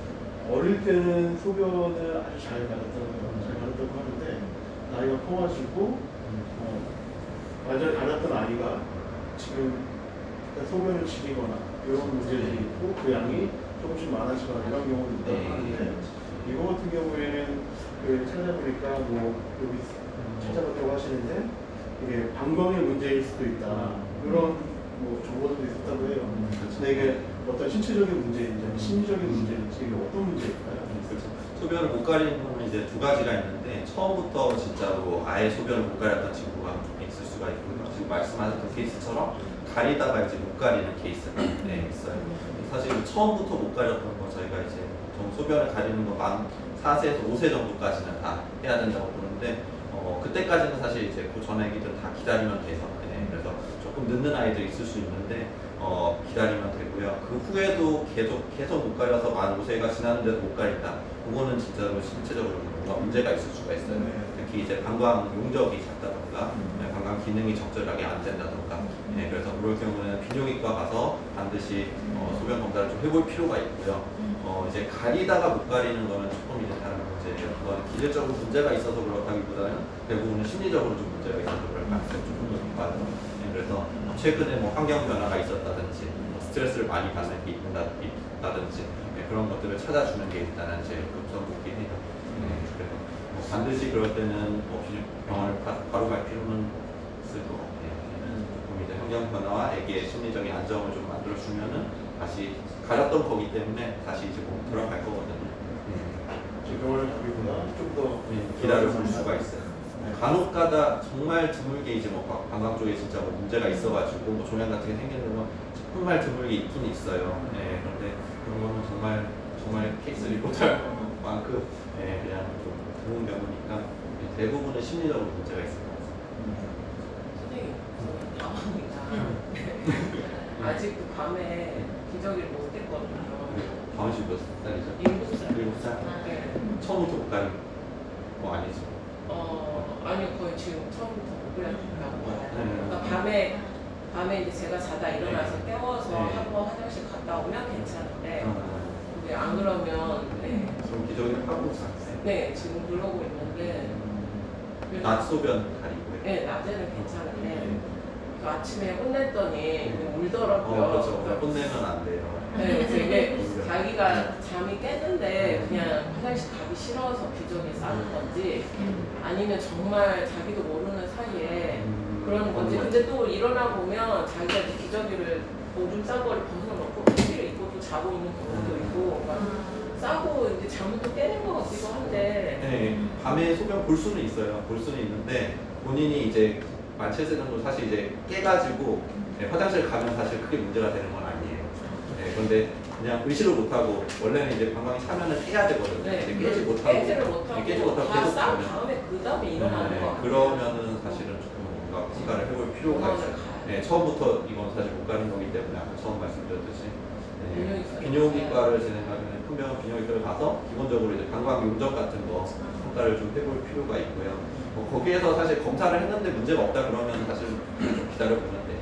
어릴 때는 소변을 아주 잘 가렸다고 잘 가렸다고 하는데 나이가 커가지고 어, 완전히 가렸던 아이가 지금 소변을 지리거나 이런 문제들이 있고 그 양이 조금씩 많아지거나 이런 경우도 있다고 네. 하는데 이거 같은 경우에는 그 찾아보니까 뭐 여기 찾아봤다고 하시는데 이게 방광의 문제일 수도 있다 이런 뭐 정보도 있었다고 해요. 근데 이게 어떤 신체적인 문제인지 아니면 심리적인 문제인지 이게 어떤 문제일까요? 그렇죠. 소변을 못 가리는 거는 이제 두 가지가 있는데 처음부터 진짜로 아예 소변을 못 가렸던 친구가 있을 수가 있고요. 지금 말씀하셨던 케이스처럼 가리다가 이제 못 가리는 케이스가 네, 있어요. 사실 처음부터 못 가렸던 거 저희가 이제 좀 소변을 가리는 거 만 사 세에서 오 세 정도까지는 다 해야 된다고 보는데 어, 그때까지는 사실 이제 그 전 애기들 다 기다리면 돼서 네, 그래서 조금 늦는 아이들이 있을 수 있는데 어, 기다리면 되고요. 그 후에도 계속 계속 못 가려서 만 오 세가 지났는데도 못 가린다. 그거는 진짜로 신체적으로 뭔가 문제가 있을 수가 있어요. 네. 특히 이제 방광 용적이 작다던가 네, 방광 기능이 적절하게 안 된다던가 네, 그래서 그럴 경우는 비뇨기과 가서 반드시 어, 소변 검사를 좀 해볼 필요가 있고요. 어, 이제 가리다가 못 가리는 거는 조금 이제 다른 문제예요. 그건 기질적으로 문제가 있어서 그렇다기보다는 대부분은 심리적으로 좀 문제가 있어서 그럴 가능성이 조금 더 높아요. 네, 그래서 최근에 뭐 환경 변화가 있었다든지 뭐 스트레스를 많이 받는 게 있다든지 네, 그런 것들을 찾아주는 게 일단은 제일 급선무긴 해요. 네, 그래서 뭐 반드시 그럴 때는 뭐 병원을 바, 바로 갈 필요는 없을 것 같아요. 그럼 이제 환경 변화와 애기의 심리적인 안정을 좀 만들어주면은 다시 가렸던 거기 때문에 다시 이제 뭐 돌아갈 거거든요. 지금 병원을 가기보다 좀더 기다려 볼 수가 있어요. 간혹 가다 정말 드물게 이제 뭐 방광 쪽에 진짜 뭐 문제가 있어가지고 뭐 종양 같은 게 생기는 건 정말 드물게 있긴 있어요. 네, 그런데 그런 거는 정말 정말 케이스 리포터만큼 네, 그냥 좀 드문 경우니까 대부분은 심리적으로 문제가 있을 것 같습니다. 선생님, 저는 가방이다. 아직도 밤에 기저귀를 못 뗐거든요. 다은 씨 몇 살이죠? 일곱 살. 일곱 살? 네. 처음부터 못 가는 거 아니죠? 어, 아니요, 거의 지금 처음부터 못 그렸다고 봐요. 네. 그러니까 밤에, 밤에 이제 제가 자다 일어나서 네. 깨워서 네. 한번 화장실 갔다 오면 괜찮은데, 어, 근데 안 그러면, 네. 그럼 기저귀를 하고 자세요? 네, 지금 그러고 있는데, 그래서- 낮 소변 가리고요. 네, 낮에는 괜찮은데, 네. 그 아침에 혼냈더니 그냥 울더라고요. 어, 그렇죠. 그러니까 혼내면 안 돼요. 네, 그래서 이게 오히려. 자기가 잠이 깨는데 그냥 화장실 가기 싫어서 기저귀 싸는 건지 아니면 정말 자기도 모르는 사이에 음, 그러는 건지. 근데 또 일어나 보면 자기가 이제 기저귀를 오줌 싼 거를 벗어놓고 팬티를 입고 또 자고 있는 경우도 있고 그러니까 싸고 이제 잠을 또 깨는 것 같기도 한데 네, 밤에 소변 볼 수는 있어요. 볼 수는 있는데 본인이 이제 만 칠 세 정도 사실 이제 깨가지고 네, 화장실 가면 사실 크게 문제가 되는 건 아니에요. 네, 그런데 그냥 의식을 못하고 원래는 이제 방광이 차면은 깨야 되거든요. 네, 근데 깨지 못하고 깨지를 못하고 네, 깨지 못하고 다 계속 싸운 자면 다음에 그 다음에 일어나는 네, 것 같아요. 그러면은 사실은 조금 뭔가 시간을 해볼 필요가 병원을 있어요. 가야 네, 처음부터 이건 사실 못 가는 거기 때문에 아까 처음 말씀드렸듯이 네, 비뇨기과를 비뇨기과를 진행하면 큰 병원 비뇨기과를 가서 기본적으로 이제 방광 용적 같은 거 평가를 좀 해볼 필요가 있고요. 뭐 거기에서 사실 검사를 했는데 문제가 없다 그러면 사실 좀 기다려보면 돼요.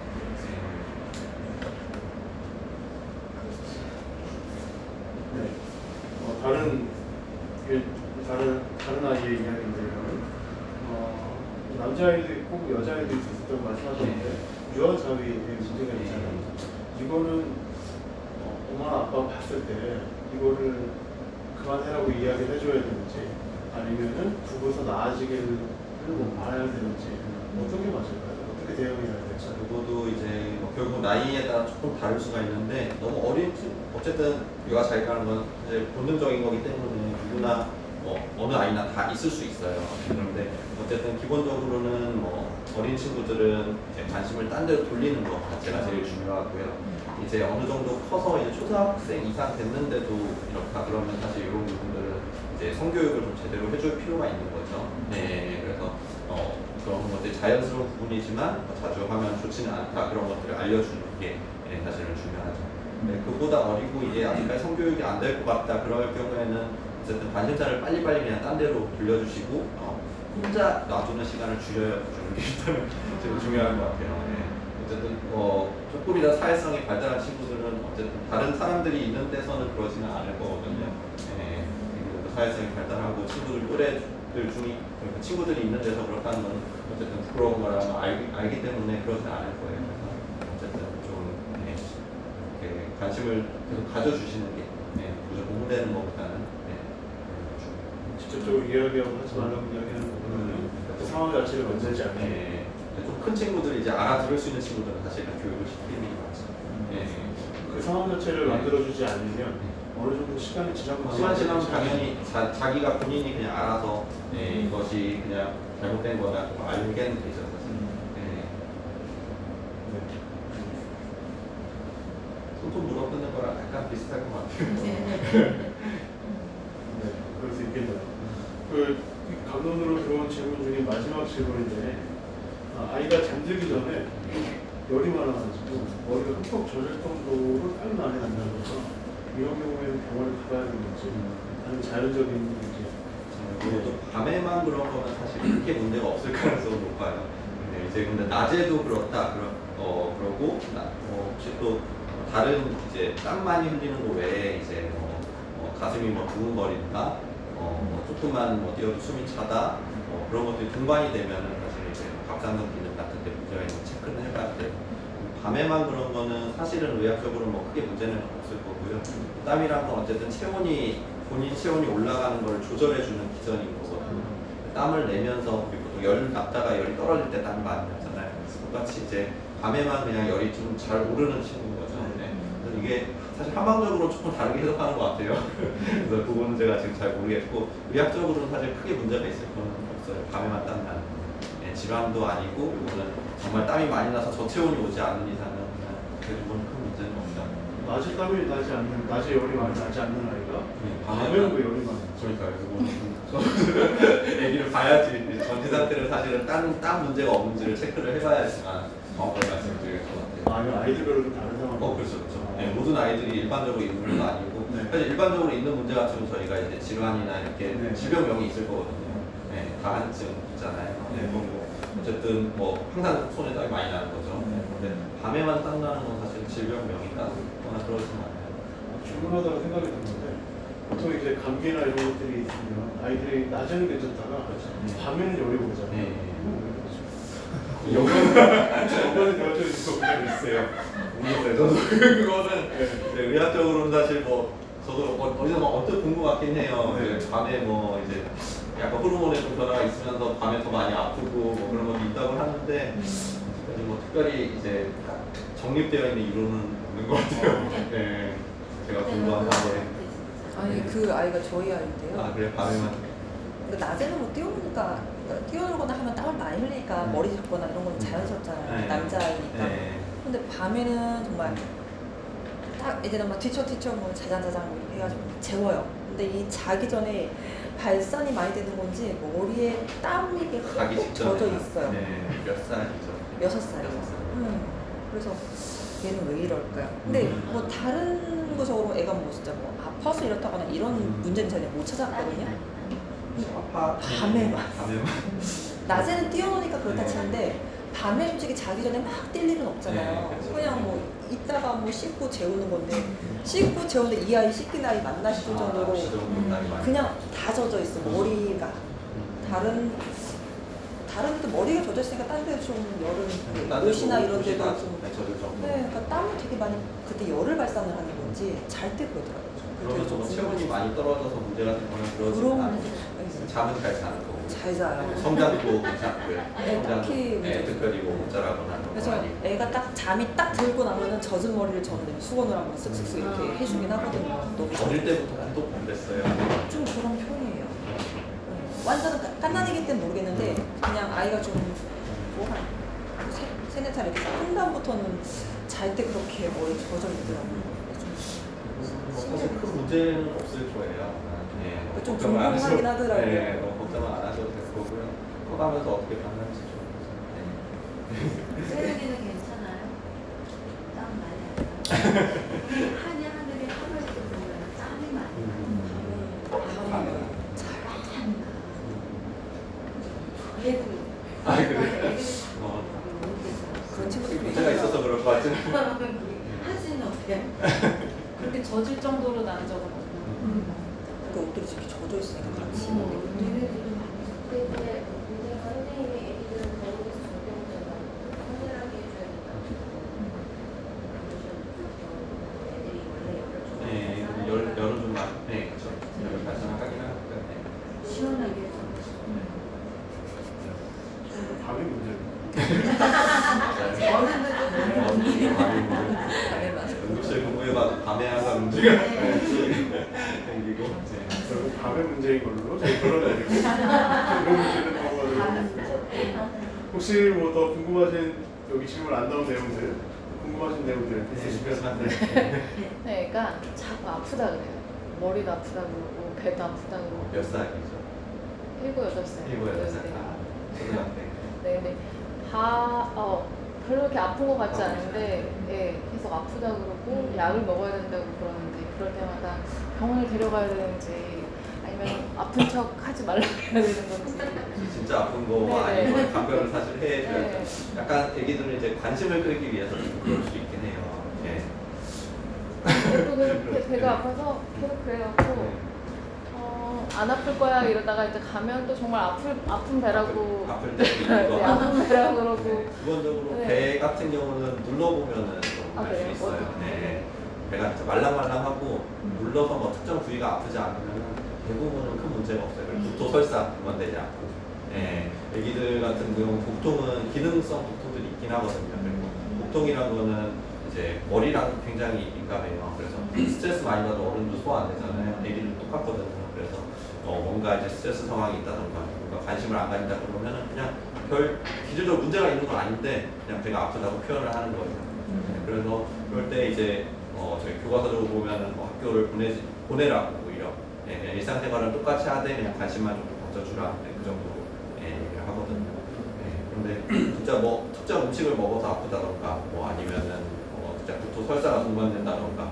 네. 어, 다른 이게 다른 다른 아이의 이야기인데요. 어, 남자아이도 있고 뭐 여자아이도 있었다고 말씀하셨는데 유아자위에 문제가 있잖아요. 이거는 어, 엄마나 아빠가 봤을 때 이거를 그만해라고 이야기를 해줘야 되는지 아니면은 두고서 나아지기를 뭐 말아야 되는지 어떤 게 맞을까요? 어떻게 대응해야 될지. 그것도 이제 뭐 결국 나이에 따라 조금 다를 수가 있는데 너무 어린 친- 어쨌든 유아 잘 가는 건 이제 본능적인 거기 때문에 누구나 뭐 어느 아이나 다 있을 수 있어요. 그런데 어쨌든 기본적으로는 뭐 어린 친구들은 이제 관심을 딴 데로 돌리는 것 자체가 제일 중요하고요. 이제 어느 정도 커서 이제 초등학생 이상 됐는데도 이렇다 그러면 사실 이런 부분들은 이제 성교육을 좀 제대로 해줄 필요가 있는 거죠. 네, 그래서 어, 그런 것들이 자연스러운 부분이지만 자주 하면 좋지는 않다 그런 것들을 알려주는 게 네, 사실은 중요하죠. 네, 그보다 어리고 이제 아직까지 성교육이 안 될 것 같다 그럴 경우에는 어쨌든 관심사를 빨리빨리 그냥 딴 데로 돌려주시고 어, 혼자 놔두는 시간을 줄여주는 게 일단은 제일 중요한 것 같아요. 네. 어쨌든 어, 조금이라도 사회성이 발달한 친구들은 어쨌든 다른 사람들이 있는 데서는 그러지는 않을 거거든요. 예, 그리고 사회성이 발달하고 친구들 또래들 중에 친구들이 있는 데서 그렇다는 건 어쨌든 부러운 거라고 알기, 알기 때문에 그러지는 않을 거예요. 그래서 어쨌든 좀 예, 이렇게 관심을 계속 가져주시는 게 예, 무조건 공부되는 것보다는 예, 직접적으로 이야기하고 하지 말라고 이야기하는 부분은 그 상황 자체를 만들지 않게. 예, 좀 큰 친구들이 이제 알아들을 수 있는 친구들은 사실 교육을 시키는 게 맞죠. 예, 그 상황 자체를 네. 만들어주지 않으면 어느 정도 시간이 지나고 시간 지나면 나면 당연히 자, 자기가 본인이 그냥 알아서 예, 이것이 그냥 잘못된 거다 알겠는 게 있어요. 사실. 예. 손톱 물어뜯는 거랑 약간 비슷할 것 같아요. 네, 그럴 수 있겠네요. 그 강론으로 들어온 질문 중에 마지막 질문인데 아, 아이가 잠들기 전에 열이 많아가지고 머리가 흠뻑 젖을 정도로 땀이 많이 난다는 거죠. 이런 경우에는 병원에 가봐야 되는 건지 아니면 자연적인 문제. 그것도 밤에만 그런 거면 사실 그렇게 문제가 없을 가능성이 높아요. 근데 이제 근데 낮에도 그렇다. 그러, 어 그러고 나, 어, 혹시 또 다른 이제 땀 많이 흘리는 거 외에 이제 뭐, 어, 가슴이 뭐 두근거린다, 어, 뭐 조금만 뭐 뛰어도 숨이 차다, 어, 그런 것들이 동반이 되면은 사실 이제 갑상선 기능 같은 데 문제가 있는 체크는 해봐야 돼요. 밤에만 그런 거는 사실은 의학적으로 뭐 크게 문제는 없을 거고요. 땀이란 건 어쨌든 체온이 본인 체온이 올라가는 걸 조절해주는 기전인 거거든요. 땀을 내면서 우리 보통 열 났다가 열이 떨어질 때 땀이 많이 나잖아요. 똑같이 이제 밤에만 그냥 열이 좀 잘 오르는 친구인 거죠. 네. 그래서 이게 사실 한방적으로 조금 다르게 해석하는 것 같아요. 그래서 그거는 제가 지금 잘 모르겠고 의학적으로는 사실 크게 문제가 있을 건 없어요. 밤에만 땀 나는 거. 네, 질환도 아니고 이거는 정말 땀이 많이 나서 저체온이 오지 않는 이상은 그냥 대부분 큰 문제는 없다. 낮에 땀이 나지 않는, 낮에 열이 많이 나지 않는 아이가 네, 밤에는 왜 열이 많이 나죠? 그러니까요. 그거는 애기를 봐야지 전지 상태를 사실은 땀, 땀 문제가 없는지를 체크를 해봐야지만 정확하게 말씀드릴 것 같아요. 아니면 아이들별로 좀 다른 상황이 어, 그렇죠, 그렇죠. 네, 모든 아이들이 일반적으로 있는 건 아니고 네. 사실 일반적으로 있는 문제 같으면 저희가 이제 질환이나 이렇게 네. 질병명이 있을 거거든요. 네, 다한증 있잖아요. 네, 그리고 뭐 어쨌든 뭐 항상 손에 땀이 많이 나는 거죠. 네, 근데 밤에만 땀 나는 건 사실 질병명이 따거나 그러진 않아요. 질문하다가 생각이 든 건데 보통 이제 감기나 이런 것들이 있으면 아이들이 낮에는 괜찮다가 밤에는 열이 오잖아요. 네. 연관이 되어져 있는 거가 있어요. 모르겠어요. 저도 그거는 네, 의학적으로는 사실 뭐 저도 어- 어디서 막 언뜻 본 것 같긴 해요. 네. 네, 밤에 뭐 이제 약간 호르몬의 좀 변화가 있으면서 밤에 더 많이 아프고 뭐 그런 것도 있다고 하는데 아직까지 뭐 특별히 이제 정립되어 있는 이론은 없는 것 같아요. 네, 제가 공부한 바에 아니 그 아이가 저희 아이인데요. 아 그래 밤에만 그러니까 낮에는 뭐 뛰어노니까 그러니까 뛰어놀거나 하면 땀을 많이 흘리니까 음. 머리 짚거나 이런 건 자연스럽잖아요. 네. 남자아이니까. 네. 근데 밤에는 정말 딱 애들은 막 뒤척뒤척 뭐 자장자장 뭐 해가지고 재워요. 근데 이 자기 전에 발산이 많이 되는 건지 머리에 땀이 이렇게 가기 흠뻑 직전에 젖어 있어요. 네, 몇 살이죠? 여섯 살이요. 여섯 살. 음. 그래서 얘는 왜 이럴까요? 근데 음. 뭐 다른 거적으로 애가 뭐 진짜 뭐 아파서 이렇다거나 이런 음. 문제는 전혀 못 찾았거든요. 아파 밤에만. 밤에만 낮에는 뛰어노니까 그렇다 네. 치는데 밤에 솔직히 자기 전에 막 뛸 일은 없잖아요. 네, 그렇죠. 그냥 뭐 이따가 뭐 씻고 재우는 건데 씻고 재우는데 이 아이 씻긴 아이 맞나 싶을 정도로 아, 그냥 다 젖어 있어 머리가. 다른 다른 데도 머리가 젖어 있으니까 딴 데도 좀 열은 옷이나 이런 데도 좀 네, 저도 좀 네, 그러니까 땀을 되게 많이 그때 열을 발산을 하는 건지 잘 때 그러더라고요. 그러면 좀 체온이 많이 떨어져서 문제가 되거나 그러지 그런 않아요. 네. 잠은 잘 자는 거고 잘 자요. 성장도 괜찮고요. 네, 성장도 딱히 네, 문제 특별히 뭐 못 자라거나 그런 그래서 거 아니고. 애가 딱 잠이 딱 들고 나면은 젖은 머리를 저는 수건으로 한번 쓱쓱쓱 이렇게 해주긴 하거든요. 너무 어릴 때부터 또 그랬어요. 좀 그런 편이에요. 네. 완전 깐난이기 때문에 모르겠는데 그냥 아이가 좀뭐한 세네 살 이렇게 한 다음부터는 잘 때 그렇게 머리 젖어 있더라고요. 뭐 사실 큰 문제는 없을 거예요. 네, 뭐 좀 걱정을 안 궁금하긴 하셔도- 하더라고요. 네, 뭐 걱정을 안 하셔도 될 거고요. 커가면서 어떻게 변하는지 좀. 네. 세련이는 괜찮아요? 땀 많이 안 나요? 한이 하늘이 하루에도 보면 땀이 많이 나요. 밤에는. 잘하니까. 애들 아, 그래요? 애들이 어. 모르겠어요. 그런 친구들이 문제가 있어서 그럴 것 같지는. 하지는 어때? 그렇게 젖을 정도로 난 적은 없고. 음. 그 옷들이 이렇게 젖어 있으니까 같이 음. 먹는 얘네들은 많이 근데 문제가 선생님이 애기들은 거기서 절대 못한다. 선별하게 해줘야 된다. 애들이 원래 열을 좀 네, 열 열은 좀 많. 네, 그렇죠. 열을 발산하긴 하니까. 네. 시원하게 해서. 밤이 문제. 응급실 근무해봐도 밤에 항상 문제가 생기고. 결국 밤의 문제인 걸로 저희 결론내리고 이런 문제는 넘어가도록. 혹시 뭐 더 궁금하신 여기 질문 안 나온 내용들 궁금하신 내용들 있으시면 네. 네, 그러니까 자꾸 아프다 그래요. 머리도 아프다 그러고 배도 아프다 그러고. 몇 살이죠? 일곱 여덟 살. 일곱 여덟 살. 네, 네. 아, 초등학생. 네, 근데 다 어, 별로 이렇게 아픈 것 같지 않은데 예, 계속 아프다 그러고 약을 먹어야 된다고 그러는데 그럴 때마다 병원을 데려가야 되는지 아니면 아픈 척 하지 말라고 해야 되는 건지. 진짜 아픈 거 네네. 아니면 감별을 사실 해줘야죠. 네. 약간 애기들은 이제 관심을 끌기 위해서 그럴 수 있긴 해요. 예. 또 그렇게 배가 아파서 계속 그래갖고 어, 안 아플 거야 이러다가 이제 가면 또 정말 아플 아픈 배라고. 아플 때도 있고. 네, 아픈 배라고 그러고. 기본적으로 네. 배 같은 경우는 눌러보면은 아, 좀 알 수 그래요? 있어요. 어떻게? 네. 배가 진짜 말랑말랑하고 눌러서 뭐 특정 부위가 아프지 않으면 대부분은 큰 문제가 없어요. 그리고 구토 설사 그만 되지 않고. 예. 애기들 같은 경우 복통은 기능성 복통들이 있긴 하거든요. 그리고 복통이란 거는 이제 머리랑 굉장히 민감해요. 그래서 스트레스 많이 받아도 어른도 소화 안 되잖아요. 애기들 똑같거든요. 그래서 어 뭔가 이제 스트레스 상황이 있다던가 뭔가 관심을 안 가진다 그러면은 그냥 별 기질적으로 문제가 있는 건 아닌데 그냥 배가 아프다고 표현을 하는 거예요. 네, 그래서 그럴 때 이제 어 저희 교과서적으로 보면은 뭐 학교를 보내지 보내라고 오히려 예, 그냥 일상생활은 똑같이 하되 그냥 관심만 좀 가져주라 네, 그 정도로 예, 얘기를 하거든요. 예, 그런데 진짜 뭐 특정 음식을 먹어서 아프다던가 뭐 아니면은 어 진짜 구토 설사가 동반된다던가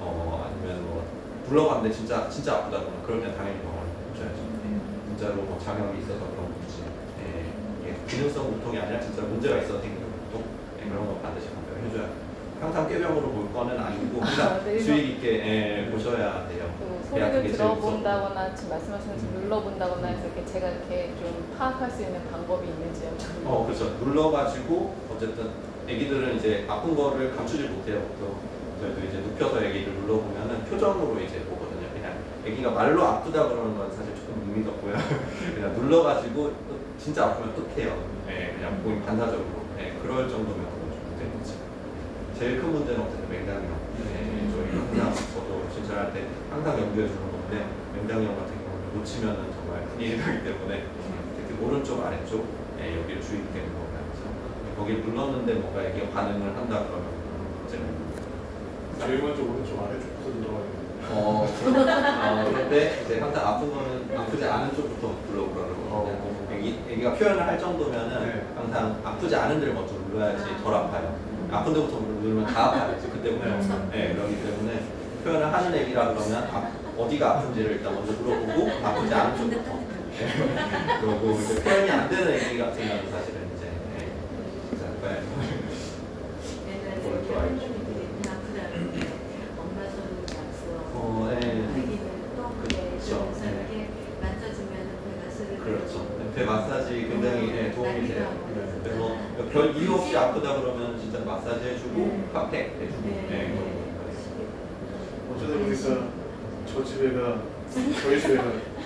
어 아니면 뭐 불러봤는데 진짜 진짜 아프다거나 그럴 땐 당연히 병원을 가셔야죠. 예, 진짜로 뭐 장염이 있어서 그런 건지 예, 이게 기능성 우통이 아니라 진짜 문제가 있어서 생기는 우통 예, 그런 거 반드시 감별을 해줘야 돼요. 항상 꾀병으로 볼 거는 아니고 항상 아, 네, 주의 깊게 예, 보셔야 돼요. 그 그래야 소리를 그게 제일 무섭고. 들어본다거나 지금 말씀하신 것처럼 눌러본다거나 해서 이렇게 제가 이렇게 좀 파악할 수 있는 방법이 있는지 여쭤보고. 어, 그렇죠. 눌러가지고 어쨌든 애기들은 이제 아픈 거를 감추지 못해요. 보통 저희도 이제 눕혀서 애기를 눌러보면은 표정으로 이제 보거든요. 그냥 애기가 말로 아프다 그러는 건 사실 조금 의미가 없고요. 그냥 눌러가지고 또 진짜 아프면 뜻해요. 예, 그냥 보이 반사적으로. 예, 그럴 정도면 그건 좀 문제인 거죠. 제일 큰 문제는 어쨌든 맹장염. 예, 저희가 항상 저도 진찰할 때 항상 염두에 두는 건데 맹장염 같은 경우는 놓치면은 정말 큰일이 나기 때문에 특히 오른쪽 아래쪽 예, 여기를 주의 깊게 눌러가면서 거기를 눌렀는데 뭔가 이게 반응을 한다 그러면 문제가 있는 거죠. 제일 먼저 오른쪽 아래쪽부터 들어가야 돼요. 어, 어, 그런데 이제 항상 아픈 거는 아프지 않은 쪽부터 눌러 그러는 거거든요. 어. 애기, 애기가 표현을 할 정도면은 네. 항상 아프지 않은 데를 먼저 눌러야지 덜 아파요. 아픈 데부터 누르면 다 아파요. 그때문에 네, 그렇기 때문에 표현을 하는 애기라 그러면 아, 어디가 아픈지를 일단 먼저 물어보고 아프지 않은 쪽부터 네. 그리고 이제 표현이 안 되는 애기 같은 경우는 사실은 이제 네. 진짜 네. 옛날에 뭘 이렇게 좋아해? 할머니들이 배 아프다는데 엄마 손으로 약서 어, 네. 아기는 또 아프게 그렇죠. 그러면서 네. 이렇게 만져주면 배가 스르르 그렇죠. 배 마사지 굉장히 네, 도움이 난리가 돼요. 나고 네. 그러잖아. 그래서 별 이유 없이 아프다 그러면 진짜 마사지 해주고 네. 핫팩 해주고 네. 네, 그런 거. 어쩌다 보니까 저 집애가 저희 집애가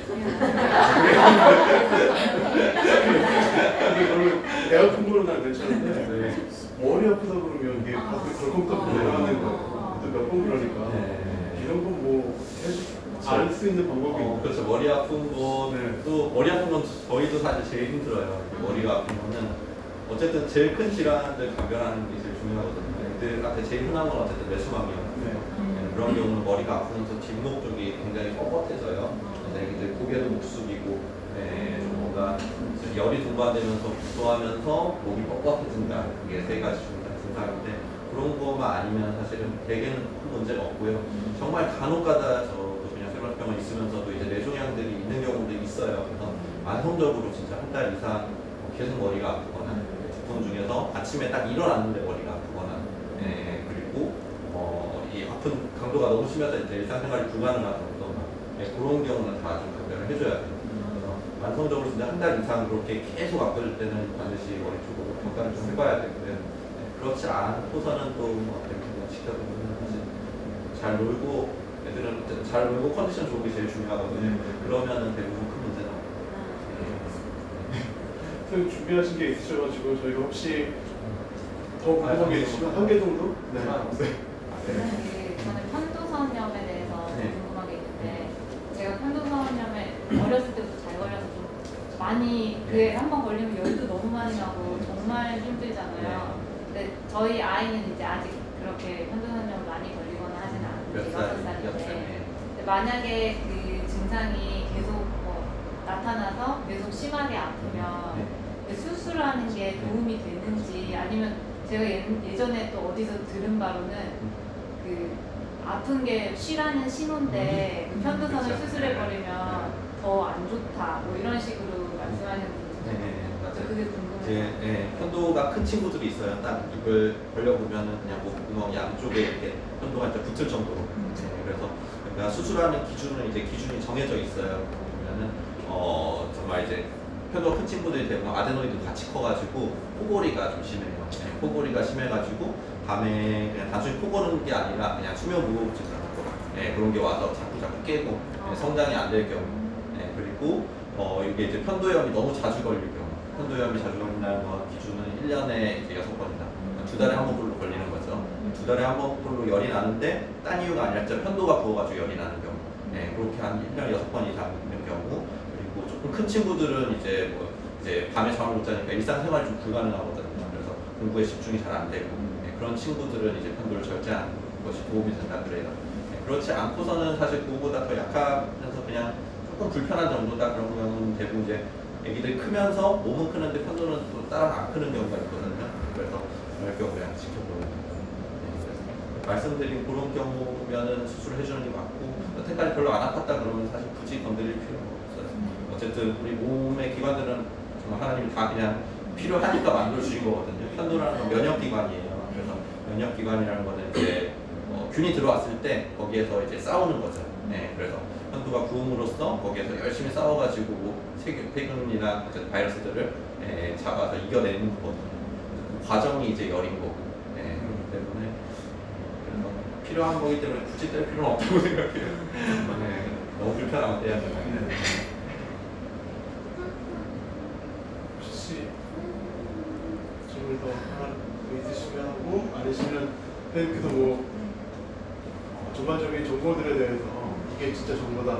이게 그러면 배 아픈 거는 난 괜찮은데 머리 아프다 그러면 이게 가슴이 덜컹덜컹 내려가는 거예요. 또 몇 번 그러니까 네. 이런 건 뭐 알수 있는 방법이 어, 그렇죠. 머리 아픈 네. 것도 머리 아픈 건 저희도 사실 제일 힘들어요. 머리가 아픈 거는 어쨌든 제일 큰 질환들 감별하는 게 제일 중요하거든요. 애들한테 제일 흔한 건 어쨌든 뇌수막염. 네. 네, 그런 경우는 머리가 아프면서 뒷목 쪽이 굉장히 뻣뻣해져요. 그래서 애기들 고개도 못 숙이고 네, 좀 뭔가 열이 동반되면서 구토하면서 목이 뻣뻣해진다. 그게 세 가지 증상- 증상인데 그런 것만 아니면 사실은 대개는 큰 문제가 없고요. 정말 간혹가다 저도 그냥 생활병원 있으면서도 이제 뇌종양들이 있는 경우도 있어요. 그래서 만성적으로 진짜 한 달 이상 계속 머리가 아프거나 고통 중에서 아침에 딱 일어났는데 머리가 아프거나, 예, 그리고 어, 이 아픈 강도가 너무 심해서 이제 일상생활이 불가능하다거나, 예, 그런 경우는 다 좀 답변을 해줘야 돼요. 그래서 만성적으로 진짜 한 달 이상 그렇게 계속 아플 때는 반드시 머리 쪽으로 평가를 좀 해봐야 되고요. 예, 그렇지 않고서는 또뭐 그냥 지켜보면 사실 잘 놀고 애들은 어쨌든 잘 놀고 컨디션 좋은 게 제일 중요하거든요. 그러면은 대부분 큰 문제는 선생님 준비하신 게 있으셔가지고 저희가 혹시 더 궁금한 게 있으시면 한 개 정도? 네. 네, 저는 편도선염에 대해서 네. 궁금한 게 있는데 제가 편도선염에 어렸을 때부터 잘 걸려서 좀 많이 그게 한 번 걸리면 열도 너무 많이 나고 정말 힘들잖아요. 근데 저희 아이는 이제 아직 그렇게 편도선염 많이 걸리거나 하지는 않는데 몇 여섯 살? 몇 살인데 살? 근데 만약에 그 증상이 계속 뭐 나타나서 계속 심하게 아프면 네. 수술하는 게 도움이 되는지 아니면 제가 예, 예전에 또 어디서 들은 바로는 그 아픈 게 쉬라는 신호인데 그 편도선을 그렇죠. 수술해버리면 더 안 좋다 뭐 이런 식으로 말씀하시는 분들 네, 네, 저 맞아요. 그게 궁금해요. 이제 예, 편도가 큰 친구들이 있어요. 딱 입을 벌려보면은 그냥 목구멍 양쪽에 이렇게 편도가 이제 붙을 정도로. 네, 그래서 그러니까 수술하는 기준은 이제 기준이 정해져 있어요. 보면은 어 정말 이제 편도가 큰 친구들이 대부분 아데노이드 같이 커가지고 코골이가 좀 심해요. 네, 코골이가 심해가지고 밤에 그냥 단순히 코 고는 게 아니라 그냥 수면무호흡증 같은 거, 네, 그런 게 와서 자꾸 자꾸 깨고 네, 성장이 안 될 경우, 네, 그리고 어 이게 이제 편도염이 너무 자주 걸릴 경우, 편도염이 자주 걸린다는 거 기준은 일 년에 이제 여섯 번이다. 두 달에 한 번꼴로 걸리는 거죠. 두 달에 한 번꼴로 열이 나는데 딴 이유가 아니라 진짜 편도가 부어가지고 열이 나는 경우, 네, 그렇게 한 일 년에 여섯 번 이상 있는 경우. 그리고 조금 큰 친구들은 이제 뭐 이제 밤에 잠을 못 자니까 일상생활이 좀 불가능하거든요. 그래서 공부에 집중이 잘 안 되고, 네, 그런 친구들은 이제 편도를 절제하는 것이 도움이 된다 그래요. 네, 그렇지 않고서는 사실 그거보다 더 약하면서 그냥 조금 불편한 정도다 그런 경우는 대부분 이제 애기들이 크면서 몸은 크는데 편도는 또 따라 안 크는 경우가 있거든요. 그래서 그럴 경우 그냥 지켜보는 거예요. 네, 그래서 말씀드린 그런 경우면은 수술을 해주는 게 맞고, 여태까지 별로 안 아팠다 그러면 사실 굳이 건드릴 필요가 없어요. 어쨌든 우리 몸의 기관들은 정말 하나님이 다 그냥 필요하니까 만들어주신 거거든요. 편도라는 건 면역기관이에요. 그래서 면역기관이라는 거는 이제 어, 균이 들어왔을 때 거기에서 이제 싸우는 거죠. 네, 그래서 편도가 부음으로써 거기에서 열심히 싸워가지고 뭐 세균, 세균이나 어쨌든 바이러스들을 예, 잡아서 이겨내는 거거든요. 그 과정이 이제 열인 거고, 예, 그렇기 때문에 그래서 필요한 거기 때문에 굳이 뗄 필요는 없다고 생각해요. 네, 너무 불편하면 떼야 되나요? 혹시 질문 더 하나 더 있으시면 하고 아니시면 선생님께서 뭐 어, 전반적인 정보들에 대해서 이게 진짜 정보다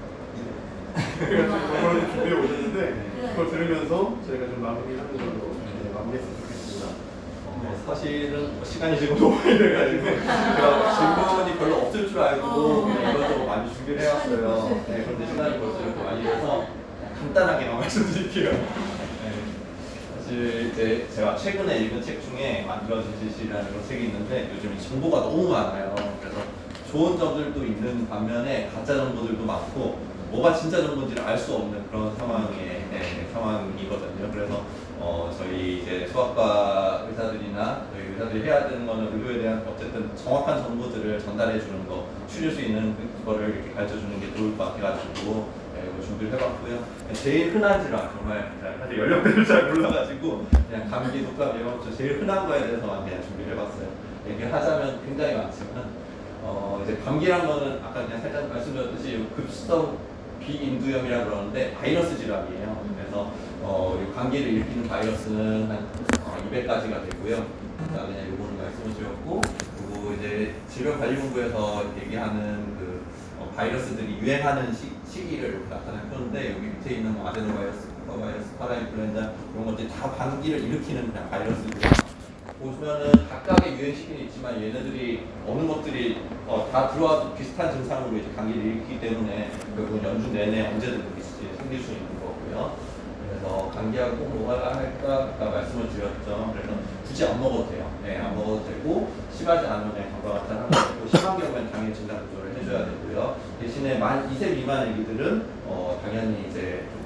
그래가지고 정보를 좀 준비해 오셨는데 그걸 들으면서 저희가 좀 마무리하는 걸로 네, 마무리했으면 좋겠습니다. 네, 사실은 뭐 시간이 지금 너무 많이 돼가지고 제가 질문이 별로 없을 줄 알고 네, 이것저것 많이 준비를 해왔어요. 네, 그런데 시간이 벌써 이렇게 많이 돼서 간단하게만 말씀드릴게요. 네, 사실 이제 제가 최근에 읽은 책 중에 만들어지시라는 그런 책이 있는데 요즘 이 정보가 너무 많아요. 그래서 좋은 점들도 있는 반면에 가짜 정보들도 많고 뭐가 진짜 정보인지를 알 수 없는 그런 상황의 네, 상황이거든요. 그래서 어, 저희 이제 수학과 의사들이나 저희 의사들이 해야 되는 거는 의료에 대한 어쨌든 정확한 정보들을 전달해 주는 거, 추릴 수 있는 거를 이렇게 가르쳐 주는 게 좋을 것 같아가지고 네, 이거 준비를 해봤고요. 제일 흔한 질환, 정말 사실 연령대를 잘 몰라가지고 그냥 감기, 독감, 예방주사 제일 흔한 거에 대해서만 그냥 준비를 해봤어요. 얘기하자면 굉장히 많지만 어, 이제 감기란 거는 아까 그냥 살짝 말씀드렸듯이 급성 비인두염이라고 그러는데 바이러스 질환이에요. 그래서 어, 이 감기를 일으키는 바이러스는 한 어, 이백 가지가 되고요. 그다음에 요거는 말씀을 드렸고, 그리고 이제 질병관리본부에서 얘기하는 그 어, 바이러스들이 유행하는 시, 시기를 이렇게 나타내는데 여기 밑에 있는 뭐 아데노바이러스, 코로나바이러스, 파라인플루엔자 이런 것들이 다 감기를 일으키는 그냥 바이러스고요. 보시면은 각각의 유행 시기는 있지만 얘네들이 어느 것들이 어, 다 들어와도 비슷한 증상으로 이제 감기를 일으키기 때문에 결국은 연중 내내 언제든지 생길 수 있는 거고요. 그래서 감기하고 꼭 뭐가 할까 아까 말씀을 드렸죠. 그래서 굳이 안 먹어도 돼요. 네, 안 먹어도 되고 심하지 않으면 그냥 건강한 하면 되고 심한 경우에는 당연히 진단 조절을 해줘야 되고요. 대신에 만 이 세 미만 애기들은 어, 당연히 이제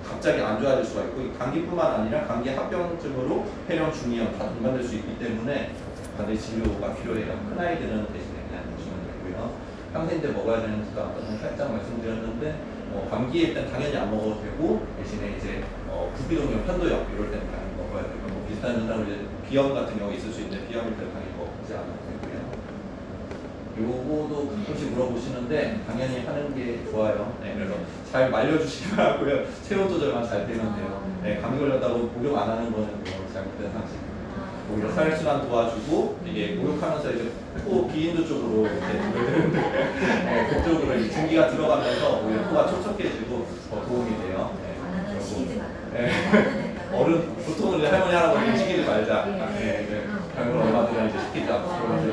갑자기 안 좋아질 수가 있고 감기뿐만 아니라 감기 합병증으로 폐렴, 중이염 다 동반될 수 있기 때문에 반드시 진료가 필요해요. 큰 아이들은 대신에 그냥 드시면 되고요. 평생인데 먹어야 되는지도 아까 좀 살짝 말씀드렸는데 뭐 감기일 땐 당연히 안 먹어도 되고 대신에 이제 어, 부비동염, 편도염 이럴 때는 당연히 먹어야 되고 뭐 비슷한 증상으로 이제 비염 같은 경우 있을 수 있는데 비염일 때는 당연히 먹지 않아도 되고요. 요거도 가끔씩 물어보시는데 당연히 하는 게 좋아요. 네, 그래서 잘 말려주시기 바라고요. 체온 조절만 잘 되면 돼요. 네, 감기 걸렸다고 목욕 안 하는 거는 뭐 잘못된 상식. 오히려 혈액순환 도와주고 이게 목욕하면서 이제 코 비인두 쪽으로 이렇게 되는데 네, 그쪽으로 이 증기가 들어가면서 오히려 코가 촉촉해지고 더 도움이 돼요. 네, 나는 시키지 마라. 네. 어른 보통은 이제 할머니 할아버지 시키지 말자. 네, 네. 그런 엄마들은 이제 시키지 않고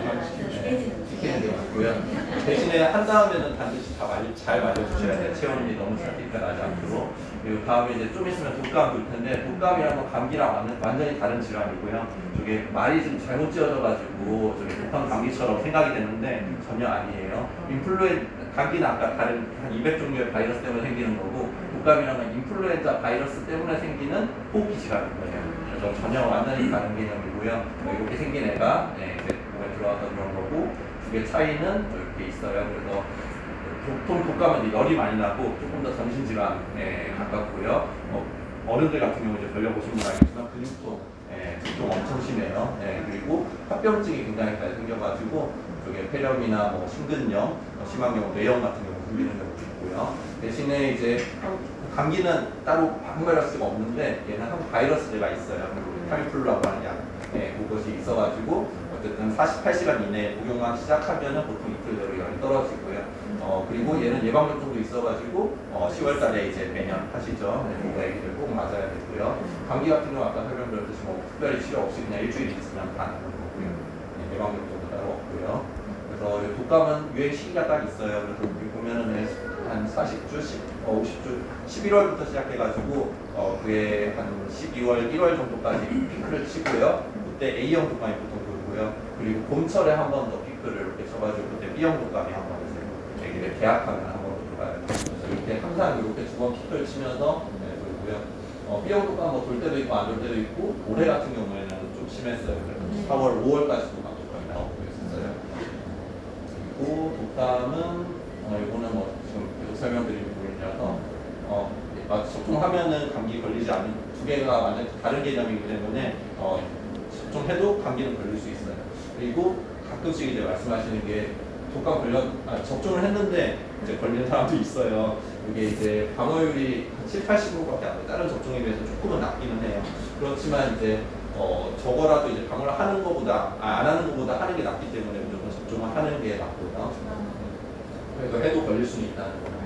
시키는 게 맞고요. 대신에 한 다음에는 반드시 다 말리, 잘 말려주셔야 돼요. 체온이 너무 차니까 나지 않도록. 그리고 다음에 이제 좀 있으면 독감 볼 텐데 독감이랑 건 감기랑 완전, 완전히 다른 질환이고요. 저게 말이 좀 잘못 지어져가지고 저게 독감 감기처럼 생각이 되는데 전혀 아니에요. 인플루엔 감기는 아까 다른 한 이백 종류의 바이러스 때문에 생기는 거고 독감이랑 건 인플루엔자 바이러스 때문에 생기는 호흡기 질환인 거예요. 그래서 전혀 완전히 다른 개념이고요. 이렇게 생긴 애가 네, 이제 몸에 들어와서 그런 거고 두 개 차이는 이렇게 있어요. 그래서 보통 독감은 이제 열이 많이 나고 조금 더 정신질환에 가깝고요. 어, 어른들 같은 경우 이제 걸려보시면 알겠지만 근육통, 예, 두통 엄청 심해요. 예, 그리고 합병증이 굉장히 잘 생겨가지고 그게 폐렴이나 뭐 심근염, 뭐 심한 경우 뇌염 같은 경우 생기는 경우도 있고요. 대신에 이제 감기는 따로 항바이러스가 없는데 얘는 항바이러스제가 있어요. 타미플루라고 하는 약, 예, 그것이 있어가지고 어쨌든 사십팔 시간 이내에 복용만 시작하면은 보통 이틀 내로 열이 떨어지고요. 어, 그리고 얘는 예방접종도 있어가지고 어, 시월 달에 이제 매년 하시죠. 네, 그거 애기들 꼭 맞아야 되고요. 감기 같은 경우 아까 설명드렸듯이 뭐 특별히 치료 없이 그냥 일주일 있으면 다 나는 거고요. 네, 예방접종도 따로 없고요. 그래서 독감은 유행 시기가 딱 있어요. 그래서 여기 보면은 한 사십 주, 어, 오십 주, 십일월부터 시작해가지고 어, 그게 한 십이월, 일월 정도까지 피크를 치고요. 그때 A형 독감이 보통 돌고요. 그리고 봄철에 한 번 더 피크를 이렇게 쳐가지고 그때 B형 독감이 한 번 있어요. 애기들 개학하면 한 번 돌아요. 그래서 이렇게 항상 이렇게 두 번 피크를 치면서 네, 돌고요. 어, B형 독감 뭐 돌 때도 있고 안 돌 때도 있고 올해 같은 경우에는 좀 심했어요. 그래서 사월, 오월까지도 막 독감이 나오고 있었어요. 그리고 독감은 어, 이거는 뭐 지금 계속 설명드리는 부분이라서 어, 접종하면은 감기 걸리지 않는 두 개가 완전 다른 개념이기 때문에 어, 접종해도 감기는 걸릴 수 있어요. 그리고 가끔씩 이제 말씀하시는 게 독감 걸려 아, 접종을 했는데 이제 걸리는 사람도 있어요. 이게 이제 방어율이 한 칠, 팔십 퍼센트밖에 안 돼요. 다른 접종에 비해서 조금은 낮기는 해요. 그렇지만 이제 어, 저거라도 이제 방어를 하는 것보다 아, 안 하는 것보다 하는 게 낫기 때문에 무조건 접종을 하는 게 낫고요. 그래서 해도 걸릴 수는 있다는 거예요.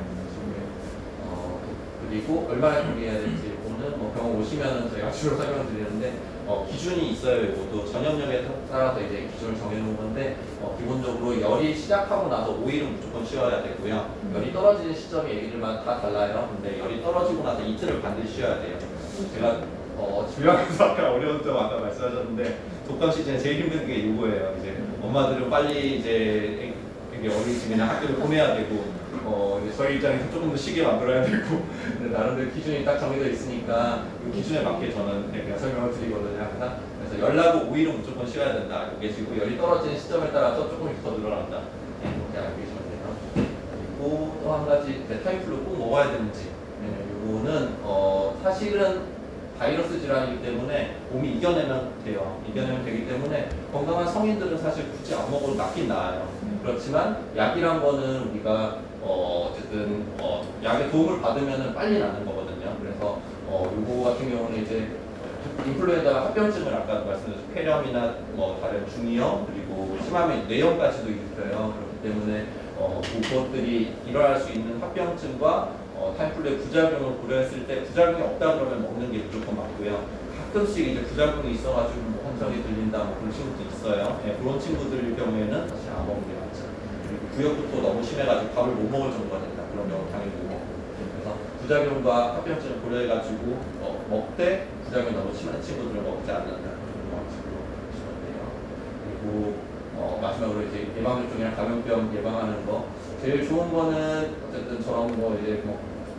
어, 그리고 얼마나 준비해야 될지 오늘 뭐 병원 오시면은 저희가 주로 설명드리는데 어, 기준이 있어요. 이것도 전염력에 따라서 이제 기준을 정해놓은 건데 어, 기본적으로 열이 시작하고 나서 오 일은 무조건 쉬어야 되고요. 열이 떨어지는 시점이 애기들마다 다 달라요. 근데 열이 떨어지고 나서 이틀을 반드시 쉬어야 돼요. 제가 어, 질병에서 아까 어려운 점 아까 말씀하셨는데 독감 시즌에 제일 힘든 게 이거예요. 이제 엄마들은 빨리 이제 애기 어린이집 그냥 학교를 보내야 되고 어, 이제 저희 입장에서 조금 더 쉬게 만들어야 되고 근데 나름대로 기준이 딱 정해져 있으니까 그 기준에 맞게 저는 그냥 설명을 드리거든요. 항상. 그래서 열 나고 오 일은 무조건 쉬어야 된다. 이게 지금 열이 떨어지는 시점에 따라서 조금씩 더 늘어난다. 네, 이렇게 알고 계시면 돼요. 그리고 또 한 가지 네, 타미플루 꼭 먹어야 되는지 네, 이거는 어, 사실은 바이러스 질환이기 때문에 몸이 이겨내면 돼요. 이겨내면 되기 때문에 건강한 성인들은 사실 굳이 안 먹어도 낫긴 나아요. 그렇지만 약이란 거는 우리가 어, 어쨌든 어, 약의 도움을 받으면 빨리 나는 거거든요. 그래서 어, 요거 같은 경우는 이제 인플루엔자 합병증을 아까 말씀드린 폐렴이나 뭐 다른 중이염 그리고 심하면 뇌염까지도 일으켜요. 그렇기 때문에 어, 그것들이 일어날 수 있는 합병증과 어, 타미플루의 부작용을 고려했을 때 부작용이 없다 그러면 먹는 게 무조건 맞고요. 가끔씩 이제 부작용이 있어가지고 뭐 환청이 들린다 뭐 그런 친구도 있어요. 네, 그런 친구들 경우에는 사실 안 먹는 게 맞죠. 그리고 구역부터 너무 심해가지고 밥을 못 먹을 정도가 된다. 그런 경우 당연히 못 먹고. 그래서 부작용과 합병증을 고려해가지고 어, 먹되 부작용이 너무 심한 친구들을 먹지 않는다. 그런 방식으로 보시면 돼요. 그리고 어, 마지막으로 이제 예방접종이랑 감염병 예방하는 거 제일 좋은 거는 어쨌든 저런 거 이제 뭐